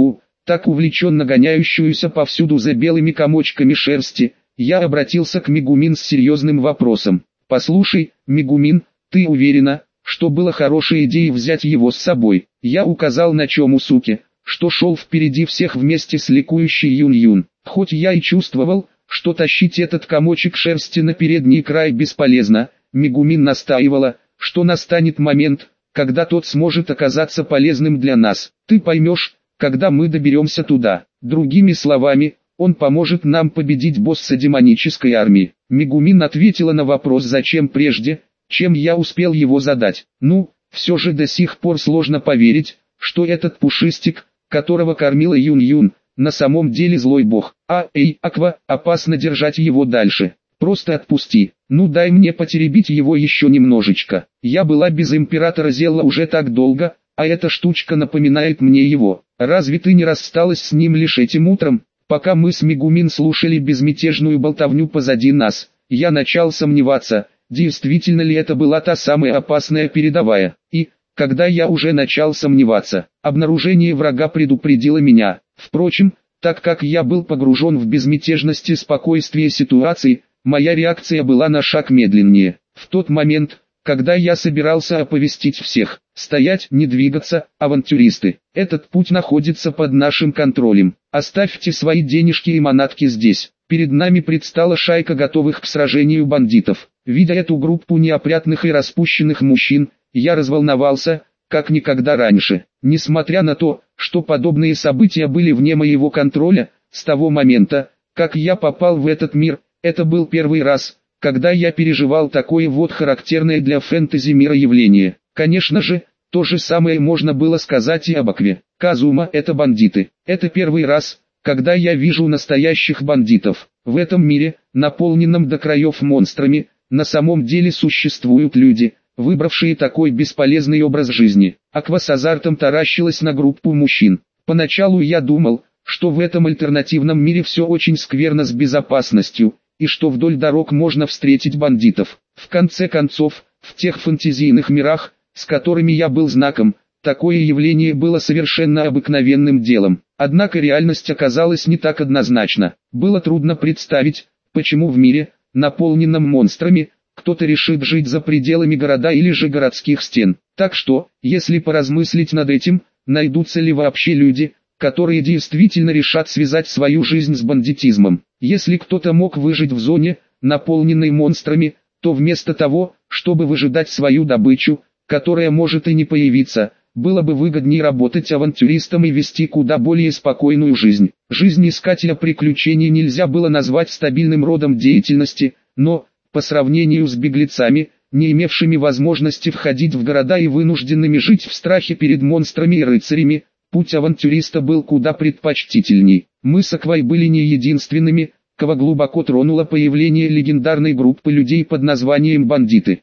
так увлеченно гоняющуюся повсюду за белыми комочками шерсти, я обратился к Мегумин с серьезным вопросом. «Послушай, Мегумин, ты уверена, что было хорошей идеей взять его с собой?» Я указал на Чомусуке, что шел впереди всех вместе с ликующей Юн-Юн. Хоть я и чувствовал, что тащить этот комочек шерсти на передний край бесполезно, Мегумин настаивала, что настанет момент, когда тот сможет оказаться полезным для нас. Ты поймешь, когда мы доберемся туда. Другими словами, он поможет нам победить босса демонической армии. Мегумин ответила на вопрос «зачем» прежде, чем я успел его задать. Ну, все же до сих пор сложно поверить, что этот пушистик, которого кормила Юн-Юн, на самом деле злой бог. Эй, Аква, опасно держать его дальше. Просто отпусти. Ну дай мне потеребить его еще немножечко. Я была без императора Зелла уже так долго, а эта штучка напоминает мне его. Разве ты не рассталась с ним лишь этим утром? Пока мы с Мегумин слушали безмятежную болтовню позади нас, я начал сомневаться, действительно ли это была та самая опасная передовая. И, когда я уже начал сомневаться, обнаружение врага предупредило меня. Впрочем, так как я был погружен в безмятежность и спокойствие ситуации, моя реакция была на шаг медленнее. В тот момент, когда я собирался оповестить всех, стоять, не двигаться, авантюристы, этот путь находится под нашим контролем. Оставьте свои денежки и манатки здесь. Перед нами предстала шайка готовых к сражению бандитов. Видя эту группу неопрятных и распущенных мужчин, я разволновался, как никогда раньше. Несмотря на то, что подобные события были вне моего контроля, с того момента, как я попал в этот мир, это был первый раз, когда я переживал такое вот характерное для фэнтези мира явление. Конечно же, то же самое можно было сказать и об Акве. Казума — это бандиты. Это первый раз, когда я вижу настоящих бандитов. В этом мире, наполненном до краев монстрами, на самом деле существуют люди, выбравшие такой бесполезный образ жизни. Аква с азартом таращилась на группу мужчин. Поначалу я думал, что в этом альтернативном мире все очень скверно с безопасностью, и что вдоль дорог можно встретить бандитов. В конце концов, в тех фэнтезийных мирах, с которыми я был знаком, такое явление было совершенно обыкновенным делом. Однако реальность оказалась не так однозначна. Было трудно представить, почему в мире, наполненном монстрами, кто-то решит жить за пределами города или же городских стен. Так что, если поразмыслить над этим, найдутся ли вообще люди, которые действительно решат связать свою жизнь с бандитизмом. Если кто-то мог выжить в зоне, наполненной монстрами, то вместо того, чтобы выжидать свою добычу, которая может и не появиться, было бы выгоднее работать авантюристом и вести куда более спокойную жизнь. Жизнь искателя приключений нельзя было назвать стабильным родом деятельности, но, по сравнению с беглецами, не имевшими возможности входить в города и вынужденными жить в страхе перед монстрами и рыцарями, путь авантюриста был куда предпочтительней. Мы с Аквой были не единственными, кого глубоко тронуло появление легендарной группы людей под названием «Бандиты».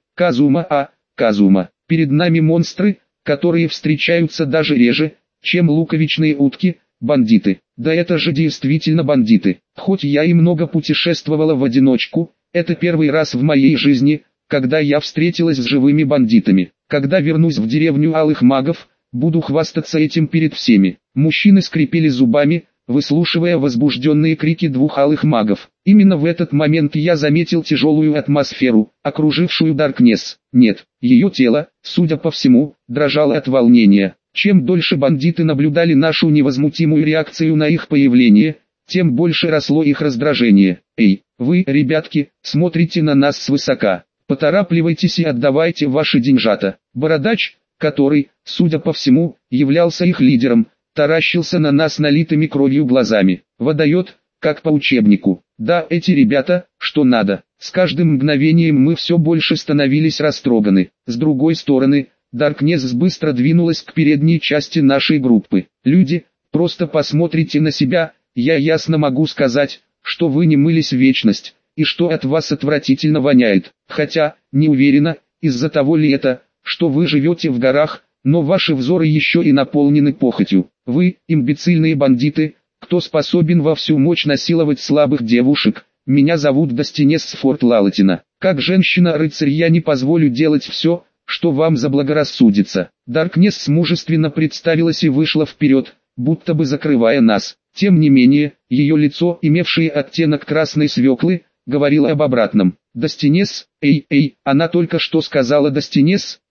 Казума. Перед нами монстры, которые встречаются даже реже, чем луковичные утки, бандиты. Да это же действительно бандиты. Хоть я и много путешествовала в одиночку, это первый раз в моей жизни, когда я встретилась с живыми бандитами. Когда вернусь в деревню алых магов, буду хвастаться этим перед всеми. Мужчины скрипели зубами, выслушивая возбужденные крики двух алых магов. Именно в этот момент я заметил тяжелую атмосферу, окружившую Даркнесс. Нет, ее тело, судя по всему, дрожало от волнения. Чем дольше бандиты наблюдали нашу невозмутимую реакцию на их появление, тем больше росло их раздражение. Эй, вы, ребятки, смотрите на нас свысока. Поторапливайтесь и отдавайте ваши деньжата. Бородач, который, судя по всему, являлся их лидером, таращился на нас налитыми кровью глазами. Выдает, как по учебнику. Да, эти ребята, что надо. С каждым мгновением мы все больше становились растроганы. С другой стороны, Даркнесс быстро двинулась к передней части нашей группы. Люди, просто посмотрите на себя, я ясно могу сказать, что вы не мылись в вечность, и что от вас отвратительно воняет. Хотя, не уверена, из-за того ли это, что вы живете в горах, но ваши взоры еще и наполнены похотью. Вы, имбецильные бандиты, кто способен во всю мощь насиловать слабых девушек. Меня зовут Достинес Форт Лалатина. Как женщина-рыцарь я не позволю делать все, что вам заблагорассудится. Даркнесс мужественно представилась и вышла вперед, будто бы закрывая нас. Тем не менее, ее лицо, имевшее оттенок красной свеклы, говорило об обратном. Достинес, она только что сказала Достинес,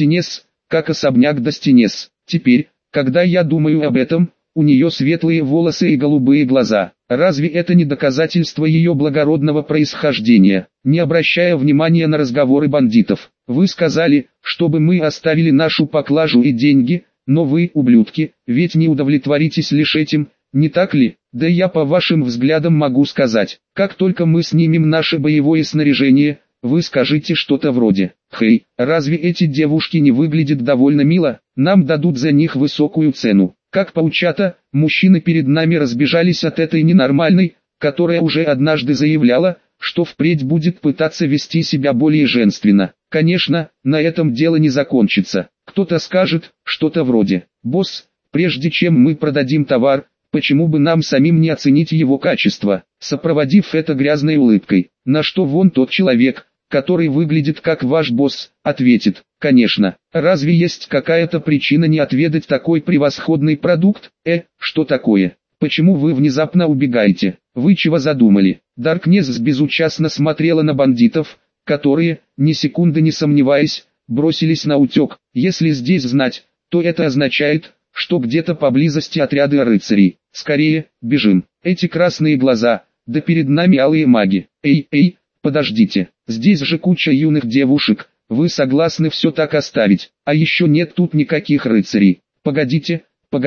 как особняк Достинес. Теперь, когда я думаю об этом, у нее светлые волосы и голубые глаза. Разве это не доказательство ее благородного происхождения? Не обращая внимания на разговоры бандитов, вы сказали, чтобы мы оставили нашу поклажу и деньги, но вы, ублюдки, ведь не удовлетворитесь лишь этим, не так ли? Да я по вашим взглядам могу сказать, как только мы снимем наше боевое снаряжение, вы скажите что-то вроде: «Хей, разве эти девушки не выглядят довольно мило? Нам дадут за них высокую цену». Как паучата, мужчины перед нами разбежались от этой ненормальной, которая уже однажды заявляла, что впредь будет пытаться вести себя более женственно. Конечно, на этом дело не закончится. Кто-то скажет, что-то вроде: «Босс, прежде чем мы продадим товар, почему бы нам самим не оценить его качество», сопроводив это грязной улыбкой. На что вон тот человек, который выглядит как ваш босс, ответит: «Конечно, разве есть какая-то причина не отведать такой превосходный продукт? Что такое? Почему вы внезапно убегаете? Вы чего задумали?» Даркнесс безучастно смотрела на бандитов, которые, ни секунды не сомневаясь, бросились на утек. Если здесь знать, то это означает, что где-то поблизости отряды рыцарей. Скорее, бежим. Эти красные глаза, да перед нами алые маги. Подождите, здесь же куча юных девушек, вы согласны все так оставить? А еще нет тут никаких рыцарей. Погодите,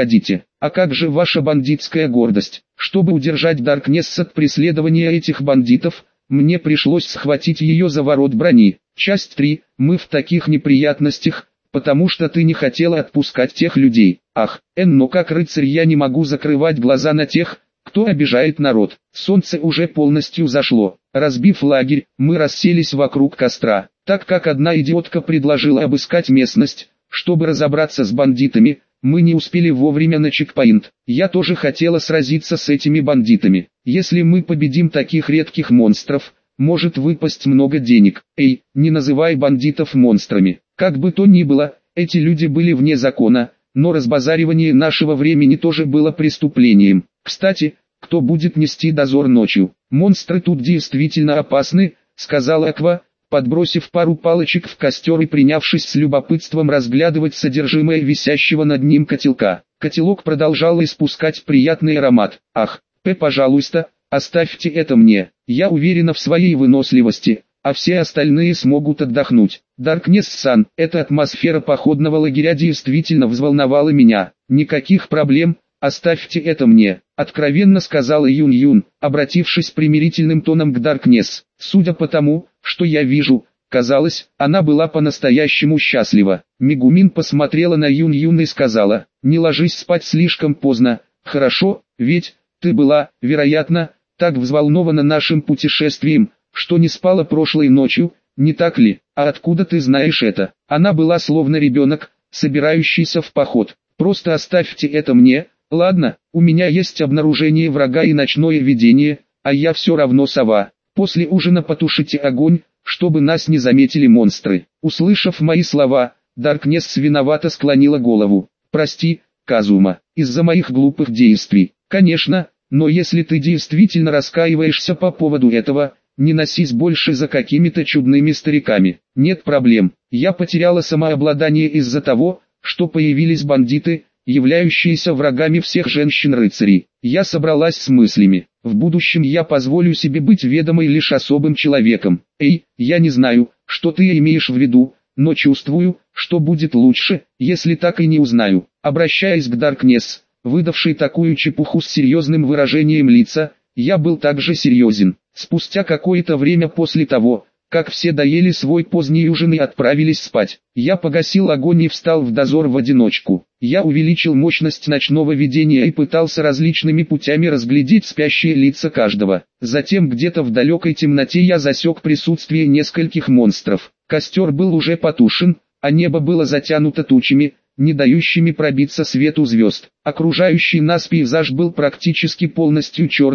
а как же ваша бандитская гордость? Чтобы удержать Даркнесс от преследования этих бандитов, мне пришлось схватить ее за ворот брони. Часть 3. Мы в таких неприятностях, потому что ты не хотела отпускать тех людей. Ах, но как рыцарь я не могу закрывать глаза на тех, кто обижает народ. Солнце уже полностью зашло. Разбив лагерь, мы расселись вокруг костра. Так как одна идиотка предложила обыскать местность, чтобы разобраться с бандитами, мы не успели вовремя на чекпоинт. Я тоже хотела сразиться с этими бандитами. Если мы победим таких редких монстров, может выпасть много денег. Не называй бандитов монстрами. Как бы то ни было, эти люди были вне закона, но разбазаривание нашего времени тоже было преступлением. Кстати, кто будет нести дозор ночью? Монстры тут действительно опасны, сказала Аква, подбросив пару палочек в костер и принявшись с любопытством разглядывать содержимое висящего над ним котелка. Котелок продолжал испускать приятный аромат. Ах, пожалуйста, оставьте это мне. Я уверена в своей выносливости, а все остальные смогут отдохнуть. Даркнесс-сан, эта атмосфера походного лагеря действительно взволновала меня. Никаких проблем, оставьте это мне, откровенно сказала Юн-Юн, обратившись примирительным тоном к Даркнесс. Судя по тому, что я вижу, казалось, она была по-настоящему счастлива. Мегумин посмотрела на Юн-Юн и сказала: «Не ложись спать слишком поздно, хорошо, ведь ты была, вероятно, так взволнована нашим путешествием, что не спала прошлой ночью, не так ли? А откуда ты знаешь это?» Она была словно ребенок, собирающийся в поход. «Просто оставьте это мне, ладно? У меня есть обнаружение врага и ночное видение, а я все равно сова. После ужина потушите огонь, чтобы нас не заметили монстры». Услышав мои слова, Даркнесс виновато склонила голову. «Прости, Казума, из-за моих глупых действий. Конечно, но если ты действительно раскаиваешься по поводу этого, не носись больше за какими-то чудными стариками. Нет проблем. Я потеряла самообладание из-за того, что появились бандиты, являющиеся врагами всех женщин-рыцарей. Я собралась с мыслями. В будущем я позволю себе быть ведомой лишь особым человеком. Я не знаю, что ты имеешь в виду, но чувствую, что будет лучше, если так и не узнаю». Обращаясь к Даркнесс, выдавшей такую чепуху с серьезным выражением лица, я был также серьезен. Спустя какое-то время после того, как все доели свой поздний ужин и отправились спать, я погасил огонь и встал в дозор в одиночку. Я увеличил мощность ночного видения и пытался различными путями разглядеть спящие лица каждого. Затем где-то в далекой темноте я засек присутствие нескольких монстров. Костер был уже потушен, а небо было затянуто тучами, не дающими пробиться свету звезд. Окружающий нас пейзаж был практически полностью черным,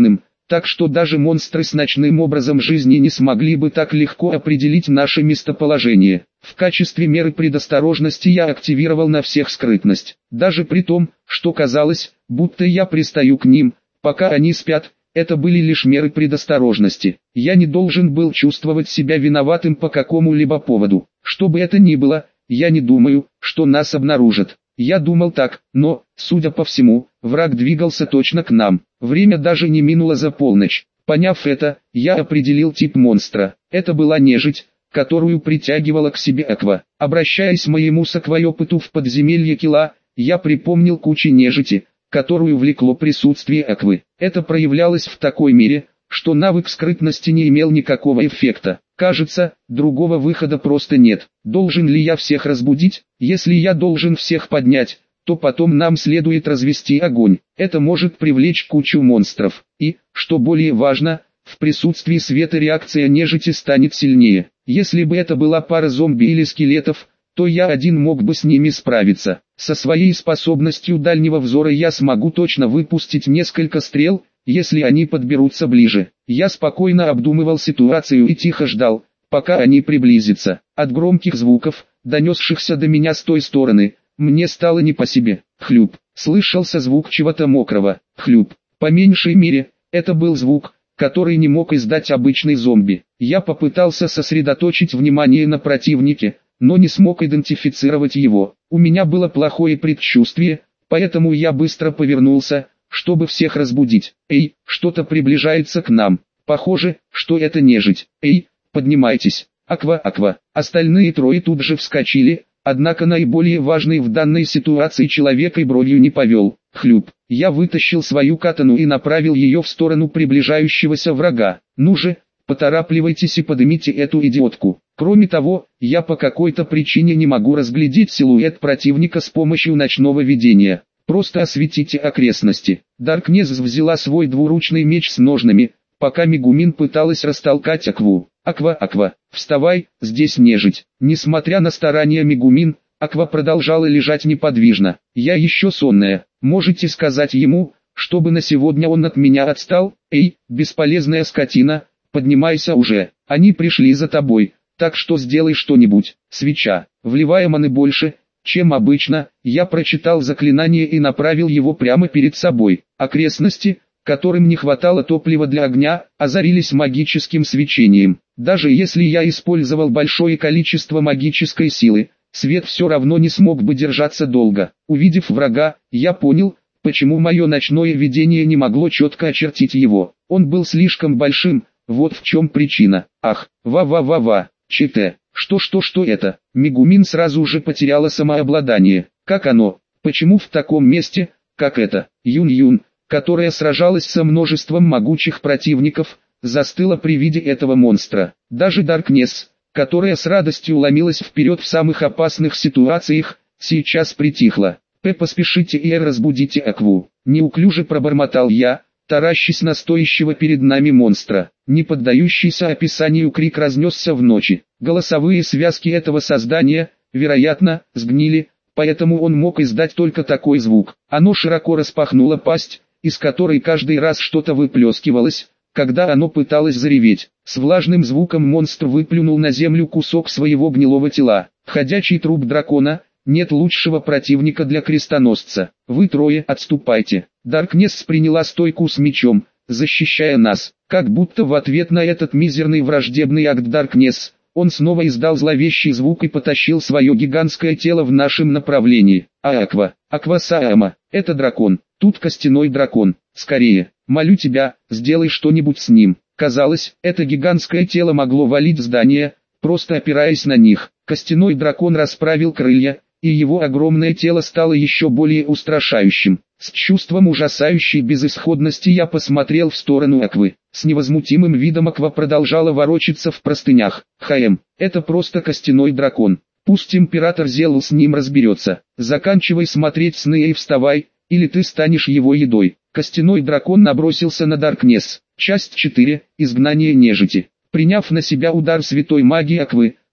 так что даже монстры с ночным образом жизни не смогли бы так легко определить наше местоположение. В качестве меры предосторожности я активировал на всех скрытность, даже при том, что казалось, будто я пристаю к ним, пока они спят. Это были лишь меры предосторожности. Я не должен был чувствовать себя виноватым по какому-либо поводу. Что бы это ни было, я не думаю, что нас обнаружат. Я думал так, но, судя по всему, враг двигался точно к нам. Время даже не минуло за полночь. Поняв это, я определил тип монстра. Это была нежить, которую притягивала к себе Аква. Обращаясь к моему саквоопыту в подземелье Кила, я припомнил кучу нежити, которую влекло присутствие Аквы. Это проявлялось в такой мере, что навык скрытности не имел никакого эффекта. Кажется, другого выхода просто нет. Должен ли я всех разбудить? Если я должен всех поднять, то потом нам следует развести огонь. Это может привлечь кучу монстров. И, что более важно, в присутствии света реакция нежити станет сильнее. Если бы это была пара зомби или скелетов, то я один мог бы с ними справиться. Со своей способностью дальнего взора я смогу точно выпустить несколько стрел, если они подберутся ближе. Я спокойно обдумывал ситуацию и тихо ждал, пока они приблизятся. От громких звуков, донесшихся до меня с той стороны, мне стало не по себе. Хлюп. Слышался звук чего-то мокрого. Хлюп. По меньшей мере, это был звук, который не мог издать обычный зомби. Я попытался сосредоточить внимание на противнике, но не смог идентифицировать его. У меня было плохое предчувствие, поэтому я быстро повернулся, чтобы всех разбудить. «Эй, что-то приближается к нам. Похоже, что это нежить. Эй, поднимайтесь. Аква, Аква». Остальные трое тут же вскочили, однако наиболее важный в данной ситуации человек и бровью не повел. Хлюп. Я вытащил свою катану и направил ее в сторону приближающегося врага. «Ну же, поторапливайтесь и поднимите эту идиотку». Кроме того, я по какой-то причине не могу разглядеть силуэт противника с помощью ночного видения. Просто осветите окрестности. Даркнесс взяла свой двуручный меч с ножнами, пока Мегумин пыталась растолкать Акву. «Аква, Аква, вставай, здесь нежить». Несмотря на старания Мегумин, Аква продолжала лежать неподвижно. «Я еще сонная. Можете сказать ему, чтобы на сегодня он от меня отстал? Эй, бесполезная скотина, поднимайся уже. Они пришли за тобой, так что сделай что-нибудь». Свеча. Вливая маны больше, чем обычно, я прочитал заклинание и направил его прямо перед собой. Окрестности, которым не хватало топлива для огня, озарились магическим свечением. Даже если я использовал большое количество магической силы, свет все равно не смог бы держаться долго. Увидев врага, я понял, почему мое ночное видение не могло четко очертить его. Он был слишком большим, вот в чем причина. Ах, ва-ва-ва-ва, ЧТ. Что это? Мегумин сразу же потеряла самообладание. Как оно? Почему в таком месте, как это? Юн-Юн, которая сражалась со множеством могучих противников, застыла при виде этого монстра. Даже Даркнесс, которая с радостью ломилась вперед в самых опасных ситуациях, сейчас притихла. Поспешите и разбудите Акву. Неуклюже пробормотал я, таращась на стоящего перед нами монстра. Не поддающийся описанию крик разнесся в ночи. Голосовые связки этого создания, вероятно, сгнили, поэтому он мог издать только такой звук. Оно широко распахнуло пасть, из которой каждый раз что-то выплескивалось, когда оно пыталось зареветь. С влажным звуком монстр выплюнул на землю кусок своего гнилого тела. Ходячий труп дракона. Нет лучшего противника для крестоносца. Вы трое отступайте. Даркнесс приняла стойку с мечом, защищая нас. Как будто в ответ на этот мизерный враждебный акт Даркнесс, он снова издал зловещий звук и потащил свое гигантское тело в нашем направлении. Аква, Аква-Саама, это дракон. Тут костяной дракон. Скорее, молю тебя, сделай что-нибудь с ним. Казалось, это гигантское тело могло валить здания, просто опираясь на них. Костяной дракон расправил крылья, и его огромное тело стало еще более устрашающим. С чувством ужасающей безысходности я посмотрел в сторону Аквы. С невозмутимым видом Аква продолжала ворочаться в простынях. Это просто костяной дракон. Пусть император Зелу с ним разберется. Заканчивай смотреть сны и вставай, или ты станешь его едой. Костяной дракон набросился на Даркнесс. Часть 4. Изгнание нежити. Приняв на себя удар святой магии Аквы,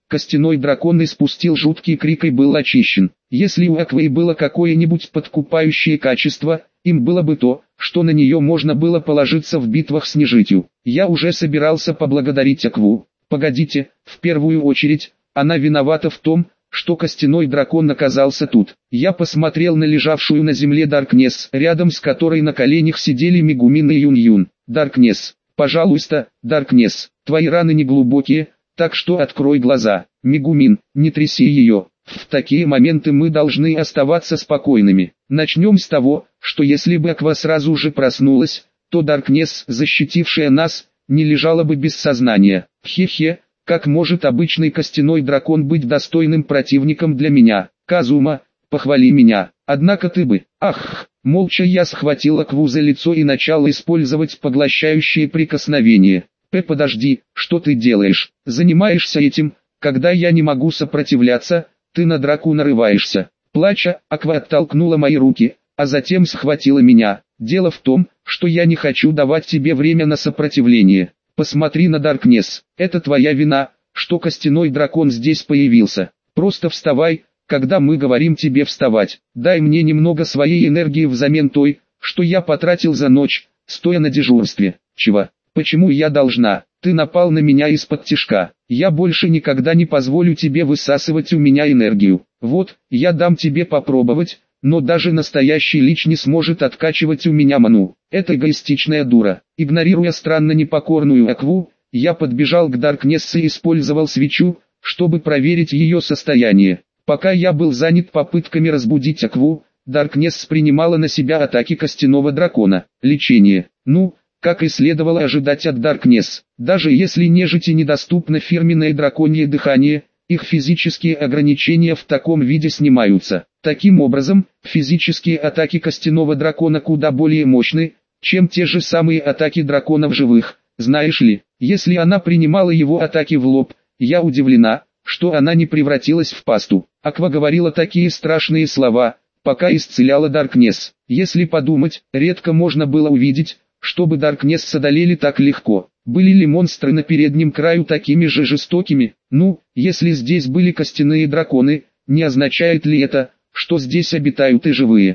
Костяной дракон испустил жуткий крик и был очищен. Если у Аквы было какое-нибудь подкупающее качество, им было бы то, что на нее можно было положиться в битвах с нежитью. Я уже собирался поблагодарить Акву. Погодите, в первую очередь, она виновата в том, что костяной дракон оказался тут. Я посмотрел на лежавшую на земле Даркнесс, рядом с которой на коленях сидели Мегумин и Юн-Юн. Даркнесс, пожалуйста, Даркнесс, твои раны не глубокие, так что открой глаза. Мегумин, не тряси ее. В такие моменты мы должны оставаться спокойными. Начнем с того, что если бы Аква сразу же проснулась, то Даркнесс, защитившая нас, не лежала бы без сознания. Хе-хе, как может обычный костяной дракон быть достойным противником для меня? Казума, похвали меня. Однако ты бы... Ах! Молча я схватил Акву за лицо и начал использовать поглощающие прикосновения. Подожди, что ты делаешь? Занимаешься этим, когда я не могу сопротивляться, ты на драку нарываешься. Плача, Аква оттолкнула мои руки, а затем схватила меня. Дело в том, что я не хочу давать тебе время на сопротивление. Посмотри на Даркнесс, это твоя вина, что костяной дракон здесь появился. Просто вставай, когда мы говорим тебе вставать. Дай мне немного своей энергии взамен той, что я потратил за ночь, стоя на дежурстве. Чего? Почему я должна? Ты напал на меня из-под тишка. Я больше никогда не позволю тебе высасывать у меня энергию. Вот, я дам тебе попробовать, но даже настоящий лич не сможет откачивать у меня ману. Это эгоистичная дура. Игнорируя странно непокорную Акву, я подбежал к Даркнесс и использовал свечу, чтобы проверить ее состояние. Пока я был занят попытками разбудить Акву, Даркнесс принимала на себя атаки костяного дракона. Лечение. Ну, как и следовало ожидать от Даркнесс. Даже если нежити недоступно фирменное драконье дыхание, их физические ограничения в таком виде снимаются. Таким образом, физические атаки костяного дракона куда более мощны, чем те же самые атаки драконов живых. Знаешь ли, если она принимала его атаки в лоб, я удивлена, что она не превратилась в пасту. Аква говорила такие страшные слова, пока исцеляла Даркнесс. Если подумать, редко можно было увидеть, чтобы Даркнесс одолели так легко. Были ли монстры на переднем краю такими же жестокими? Ну, если здесь были костяные драконы, не означает ли это, что здесь обитают и живые?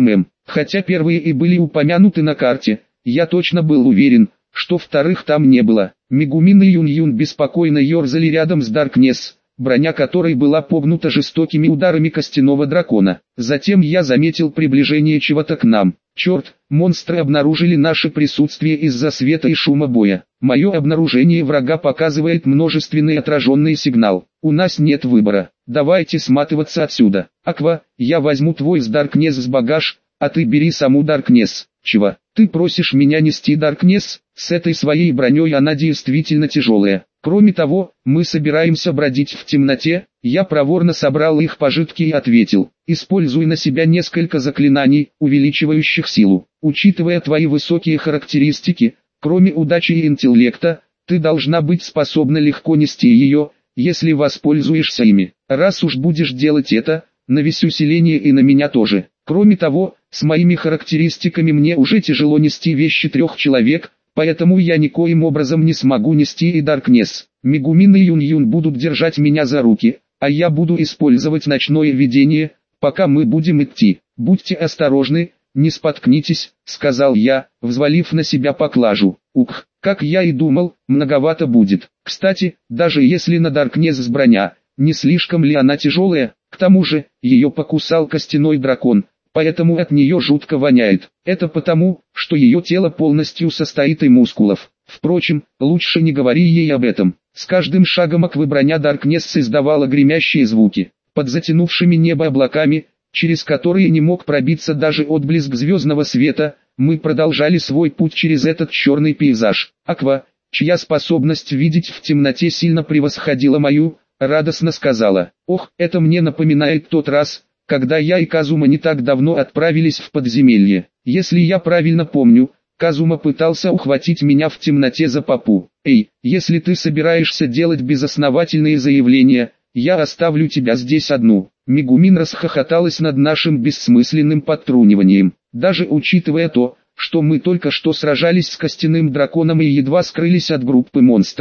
Хотя первые и были упомянуты на карте, я точно был уверен, что вторых там не было. Мегумин и Юн-Юн беспокойно ерзали рядом с Даркнесс, броня которой была погнута жестокими ударами костяного дракона. Затем я заметил приближение чего-то к нам. Черт, монстры обнаружили наше присутствие из-за света и шума боя. Мое обнаружение врага показывает множественный отраженный сигнал. У нас нет выбора. Давайте сматываться отсюда. Аква, я возьму твой с Даркнесс с багаж, а ты бери саму Даркнесс. Чего? Ты просишь меня нести Даркнесс? С этой своей броней она действительно тяжелая. Кроме того, мы собираемся бродить в темноте. Я проворно собрал их пожитки и ответил: используй на себя несколько заклинаний, увеличивающих силу. Учитывая твои высокие характеристики, кроме удачи и интеллекта, ты должна быть способна легко нести ее, если воспользуешься ими. Раз уж будешь делать это, навесь усиление и на меня тоже. Кроме того, с моими характеристиками мне уже тяжело нести вещи 3 человек, поэтому я никоим образом не смогу нести и Даркнесс. Мегумин и Юн-Юн будут держать меня за руки, а я буду использовать ночное видение, пока мы будем идти. Будьте осторожны, не споткнитесь, сказал я, взвалив на себя поклажу. Ух, как я и думал, многовато будет. Кстати, даже если на Даркнесс броня, не слишком ли она тяжелая? К тому же, ее покусал костяной дракон, поэтому от нее жутко воняет. Это потому, что ее тело полностью состоит из мускулов. Впрочем, лучше не говори ей об этом. С каждым шагом Аквы броня Даркнесс издавала гремящие звуки. Под затянувшими небо облаками, через которые не мог пробиться даже отблеск звездного света, мы продолжали свой путь через этот черный пейзаж. Аква, чья способность видеть в темноте сильно превосходила мою, радостно сказала: «Ох, это мне напоминает тот раз, когда я и Казума не так давно отправились в подземелье. Если я правильно помню, Казума пытался ухватить меня в темноте за попу. Эй, если ты собираешься делать безосновательные заявления, я оставлю тебя здесь одну». Мегумин расхохоталась над нашим бессмысленным подтруниванием. Даже учитывая то, что мы только что сражались с костяным драконом и едва скрылись от группы монстров,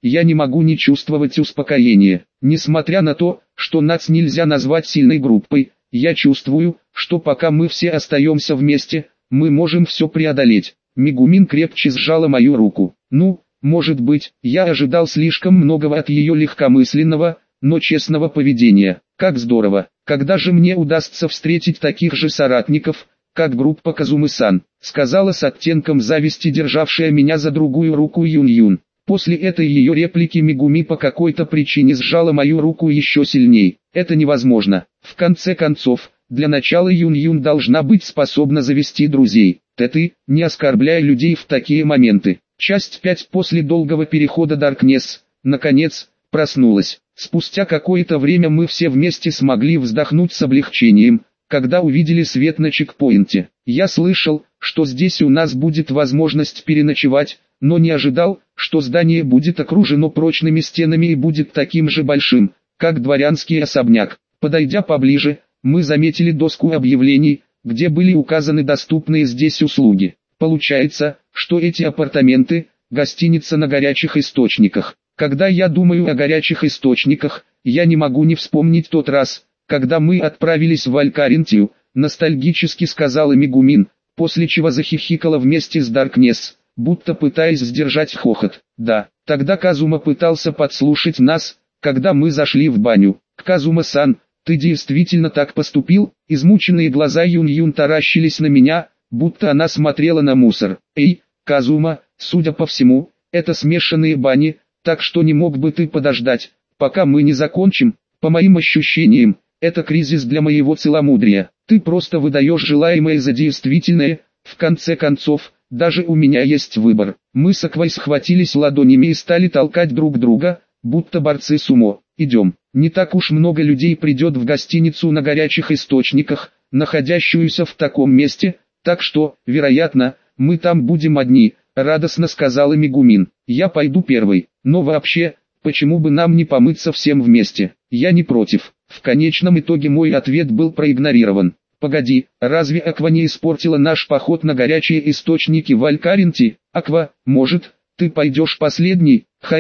я не могу не чувствовать успокоения. Несмотря на то, что нас нельзя назвать сильной группой, я чувствую, что пока мы все остаемся вместе, мы можем все преодолеть. Мегумин крепче сжала мою руку. Ну, может быть, я ожидал слишком многого от ее легкомысленного, но честного поведения. Как здорово, когда же мне удастся встретить таких же соратников, как группа Казумы-сан, сказала с оттенком зависти державшая меня за другую руку Юн-Юн. После этой ее реплики Мегуми по какой-то причине сжала мою руку еще сильней. Это невозможно. В конце концов, для начала Юн-Юн должна быть способна завести друзей. Ты, не оскорбляй людей в такие моменты. Часть 5 после долгого перехода Даркнесс, наконец, проснулась. Спустя какое-то время мы все вместе смогли вздохнуть с облегчением, когда увидели свет на чекпоинте. Я слышал, что здесь у нас будет возможность переночевать, но не ожидал, что здание будет окружено прочными стенами и будет таким же большим, как дворянский особняк. Подойдя поближе, мы заметили доску объявлений, где были указаны доступные здесь услуги. Получается, что эти апартаменты – гостиница на горячих источниках. Когда я думаю о горячих источниках, я не могу не вспомнить тот раз, когда мы отправились в Алькаринтию, ностальгически сказала Мегумин, после чего захихикала вместе с Даркнесс, будто пытаясь сдержать хохот. Да, тогда Казума пытался подслушать нас, когда мы зашли в баню. Казума-сан, ты действительно так поступил? Измученные глаза Юн-Юн таращились на меня, будто она смотрела на мусор. Эй, Казума, судя по всему, это смешанные бани, так что не мог бы ты подождать, пока мы не закончим? По моим ощущениям, это кризис для моего целомудрия. Ты просто выдаешь желаемое за действительное. В конце концов, даже у меня есть выбор. Мы с Аквой схватились ладонями и стали толкать друг друга, будто борцы сумо. Идем. Не так уж много людей придет в гостиницу на горячих источниках, находящуюся в таком месте, так что, вероятно, мы там будем одни, радостно сказала Мегумин. Я пойду первой, но вообще, почему бы нам не помыться всем вместе? Я не против. В конечном итоге мой ответ был проигнорирован. Погоди, разве Аква не испортила наш поход на горячие источники в Алькаринте? Аква, может, ты пойдешь последний?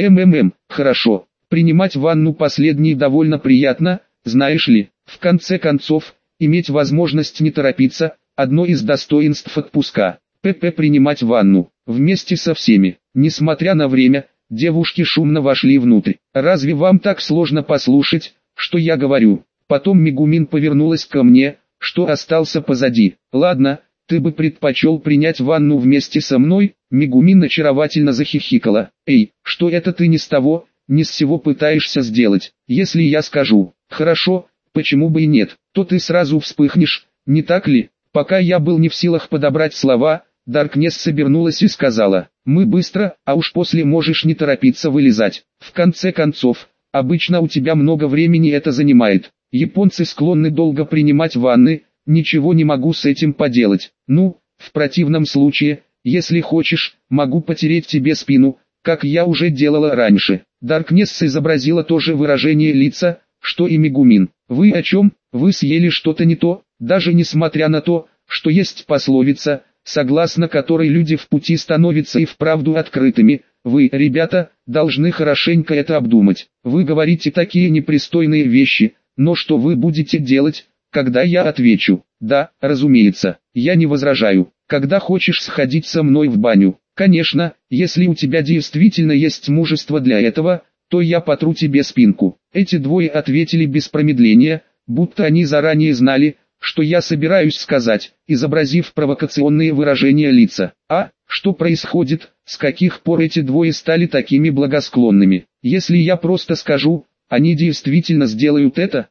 Хорошо. Принимать ванну последней довольно приятно, знаешь ли. В конце концов, иметь возможность не торопиться – одно из достоинств отпуска. Принимать ванну, вместе со всеми. Несмотря на время, девушки шумно вошли внутрь. Разве вам так сложно послушать, что я говорю? Потом Мегумин повернулась ко мне, что остался позади. Ладно, ты бы предпочел принять ванну вместе со мной? Мегумин очаровательно захихикала. Эй, что это ты не с того, не с сего пытаешься сделать? Если я скажу, хорошо, почему бы и нет, то ты сразу вспыхнешь, не так ли? Пока я был не в силах подобрать слова, Даркнесс собернулась и сказала, мы быстро, а уж после можешь не торопиться вылезать. В конце концов, обычно у тебя много времени это занимает. Японцы склонны долго принимать ванны, ничего не могу с этим поделать. Ну, в противном случае, если хочешь, могу потереть тебе спину, как я уже делала раньше. Даркнесс изобразила то же выражение лица, что и Мегумин. Вы о чем? Вы съели что-то не то? Даже несмотря на то, что есть пословица, согласно которой люди в пути становятся и вправду открытыми, вы, ребята, должны хорошенько это обдумать. Вы говорите такие непристойные вещи, но что вы будете делать, когда я отвечу? Да, разумеется, я не возражаю. Когда хочешь сходить со мной в баню? Конечно, если у тебя действительно есть мужество для этого, то я потру тебе спинку. Эти двое ответили без промедления, будто они заранее знали, что я собираюсь сказать, изобразив провокационные выражения лица. А, что происходит, с каких пор эти двое стали такими благосклонными? Если я просто скажу, они действительно сделают это?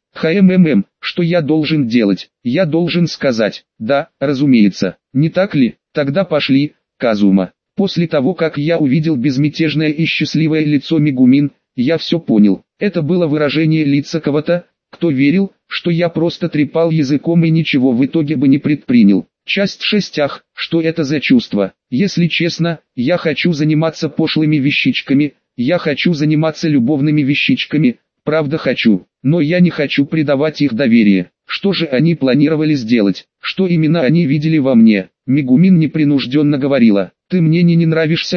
Что я должен делать? Я должен сказать, да, разумеется, не так ли? Тогда пошли, Казума. После того, как я увидел безмятежное и счастливое лицо Мегумин, я все понял. Это было выражение лица кого-то, кто верил, что я просто трепал языком и ничего в итоге бы не предпринял. Часть 6. Что это за чувство? Если честно, я хочу заниматься пошлыми вещичками, я хочу заниматься любовными вещичками, правда хочу, но я не хочу предавать их доверие. Что же они планировали сделать? Что именно они видели во мне? Мегумин непринужденно говорила, ты мне не нравишься или,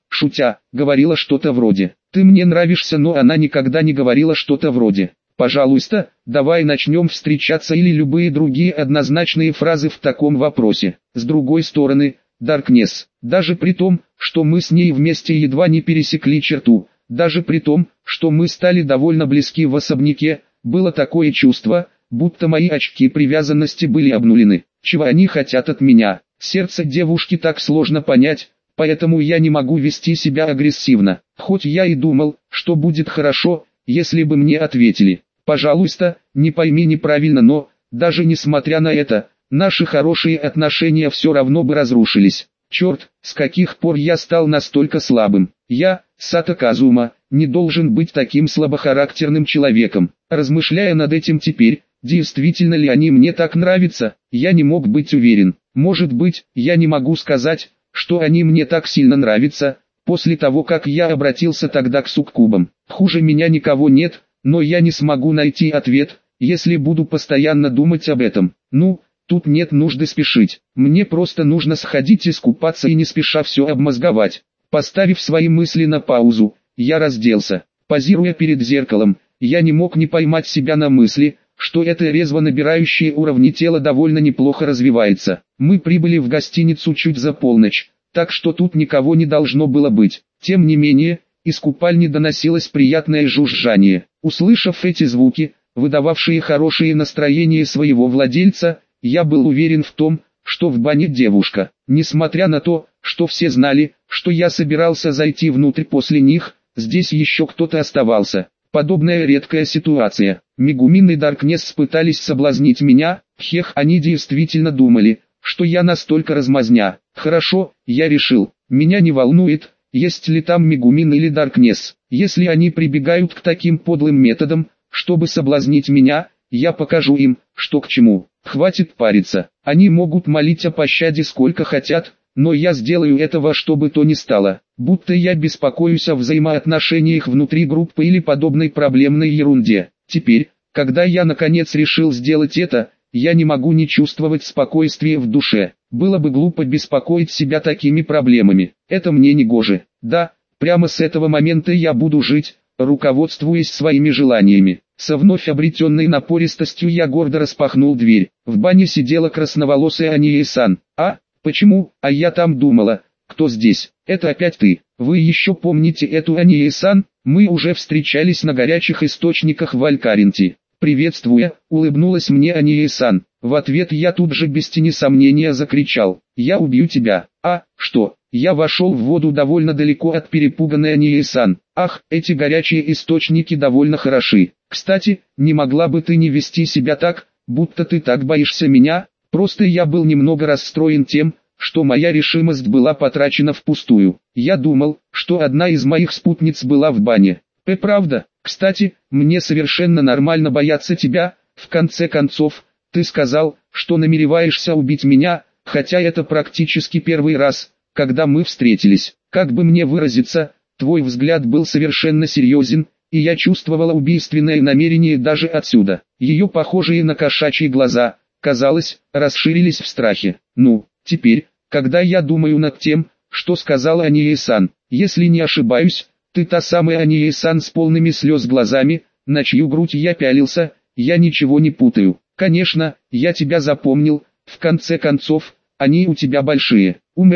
шутя, говорила что-то вроде: «Ты мне нравишься», но она никогда не говорила что-то вроде: «Пожалуйста, давай начнем встречаться» или любые другие однозначные фразы в таком вопросе. С другой стороны, Даркнесс, даже при том, что мы с ней вместе едва не пересекли черту, даже при том, что мы стали довольно близки в особняке, было такое чувство, будто мои очки привязанности были обнулены. Чего они хотят от меня? Сердце девушки так сложно понять, поэтому я не могу вести себя агрессивно. Хоть я и думал, что будет хорошо, если бы мне ответили: «Пожалуйста, не пойми неправильно», но, даже несмотря на это, наши хорошие отношения все равно бы разрушились. Черт, с каких пор я стал настолько слабым? Я, Сато Казума, не должен быть таким слабохарактерным человеком. Размышляя над этим теперь, действительно ли они мне так нравятся, я не мог быть уверен. Может быть, я не могу сказать, что они мне так сильно нравятся, после того как я обратился тогда к суккубам. Хуже меня никого нет, но я не смогу найти ответ, если буду постоянно думать об этом. Ну, тут нет нужды спешить. Мне просто нужно сходить искупаться и не спеша все обмозговать. Поставив свои мысли на паузу, я разделся. Позируя перед зеркалом, я не мог не поймать себя на мысли, что это резво набирающее уровни тело довольно неплохо развивается. Мы прибыли в гостиницу чуть за полночь, так что тут никого не должно было быть. Тем не менее, из купальни доносилось приятное жужжание. Услышав эти звуки, выдававшие хорошее настроение своего владельца, я был уверен в том, что в бане девушка. Несмотря на то, что все знали, что я собирался зайти внутрь после них, здесь еще кто-то оставался. Подобная редкая ситуация. Мегумин и Даркнесс пытались соблазнить меня, они действительно думали, что я настолько размазня. Хорошо, я решил, меня не волнует, есть ли там Мегумин или Даркнесс. Если они прибегают к таким подлым методам, чтобы соблазнить меня, я покажу им, что к чему. Хватит париться. Они могут молить о пощаде сколько хотят, но я сделаю это во что бы то ни стало. Будто я беспокоюсь о взаимоотношениях внутри группы или подобной проблемной ерунде. Теперь, когда я наконец решил сделать это, я не могу не чувствовать спокойствия в душе. Было бы глупо беспокоить себя такими проблемами. Это мне не гоже. Да, прямо с этого момента я буду жить, руководствуясь своими желаниями. Со вновь обретенной напористостью я гордо распахнул дверь. В бане сидела красноволосая Ание-сан. «А, почему? А я там думала, кто здесь? Это опять ты? Вы еще помните эту Ание-сан? Мы уже встречались на горячих источниках в Алькаринте». «Приветствуя», улыбнулась мне Ание-сан. В ответ я тут же без тени сомнения закричал: «Я убью тебя!» «А, что?» Я вошел в воду довольно далеко от перепуганной Ание-сан. «Ах, эти горячие источники довольно хороши. Кстати, не могла бы ты не вести себя так, будто ты так боишься меня?» Просто я был немного расстроен тем, что моя решимость была потрачена впустую. Я думал, что одна из моих спутниц была в бане. Правда? Кстати, мне совершенно нормально бояться тебя. В конце концов, ты сказал, что намереваешься убить меня, хотя это практически первый раз, когда мы встретились. Как бы мне выразиться, твой взгляд был совершенно серьезен, и я чувствовала убийственное намерение даже отсюда. Ее похожие на кошачьи глаза, казалось, расширились в страхе. Ну, теперь, когда я думаю над тем, что сказала Ание-сан, если не ошибаюсь, ты та самая Ание-сан с полными слез глазами, на чью грудь я пялился, я ничего не путаю. Конечно, я тебя запомнил, в конце концов, они у тебя большие.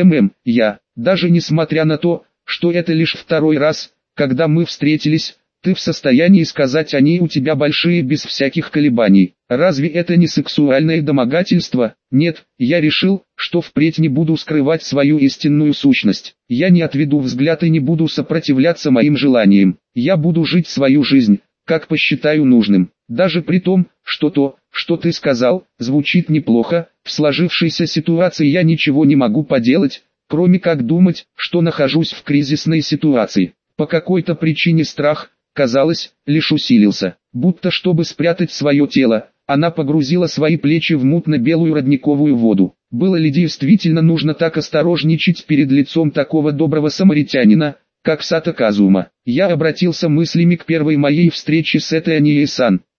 Я, даже несмотря на то, что это лишь второй раз, когда мы встретились, ты в состоянии сказать «они у тебя большие» без всяких колебаний. Разве это не сексуальное домогательство? Нет, я решил, что впредь не буду скрывать свою истинную сущность. Я не отведу взгляд и не буду сопротивляться моим желаниям. Я буду жить свою жизнь, как посчитаю нужным. Даже при том, что то, что ты сказал, звучит неплохо, в сложившейся ситуации я ничего не могу поделать, кроме как думать, что нахожусь в кризисной ситуации. По какой-то причине страх, казалось, лишь усилился. Будто чтобы спрятать свое тело, она погрузила свои плечи в мутно-белую родниковую воду. Было ли действительно нужно так осторожничать перед лицом такого доброго самаритянина, как Сато Казума? Я обратился мыслями к первой моей встрече с этой Ание-сан.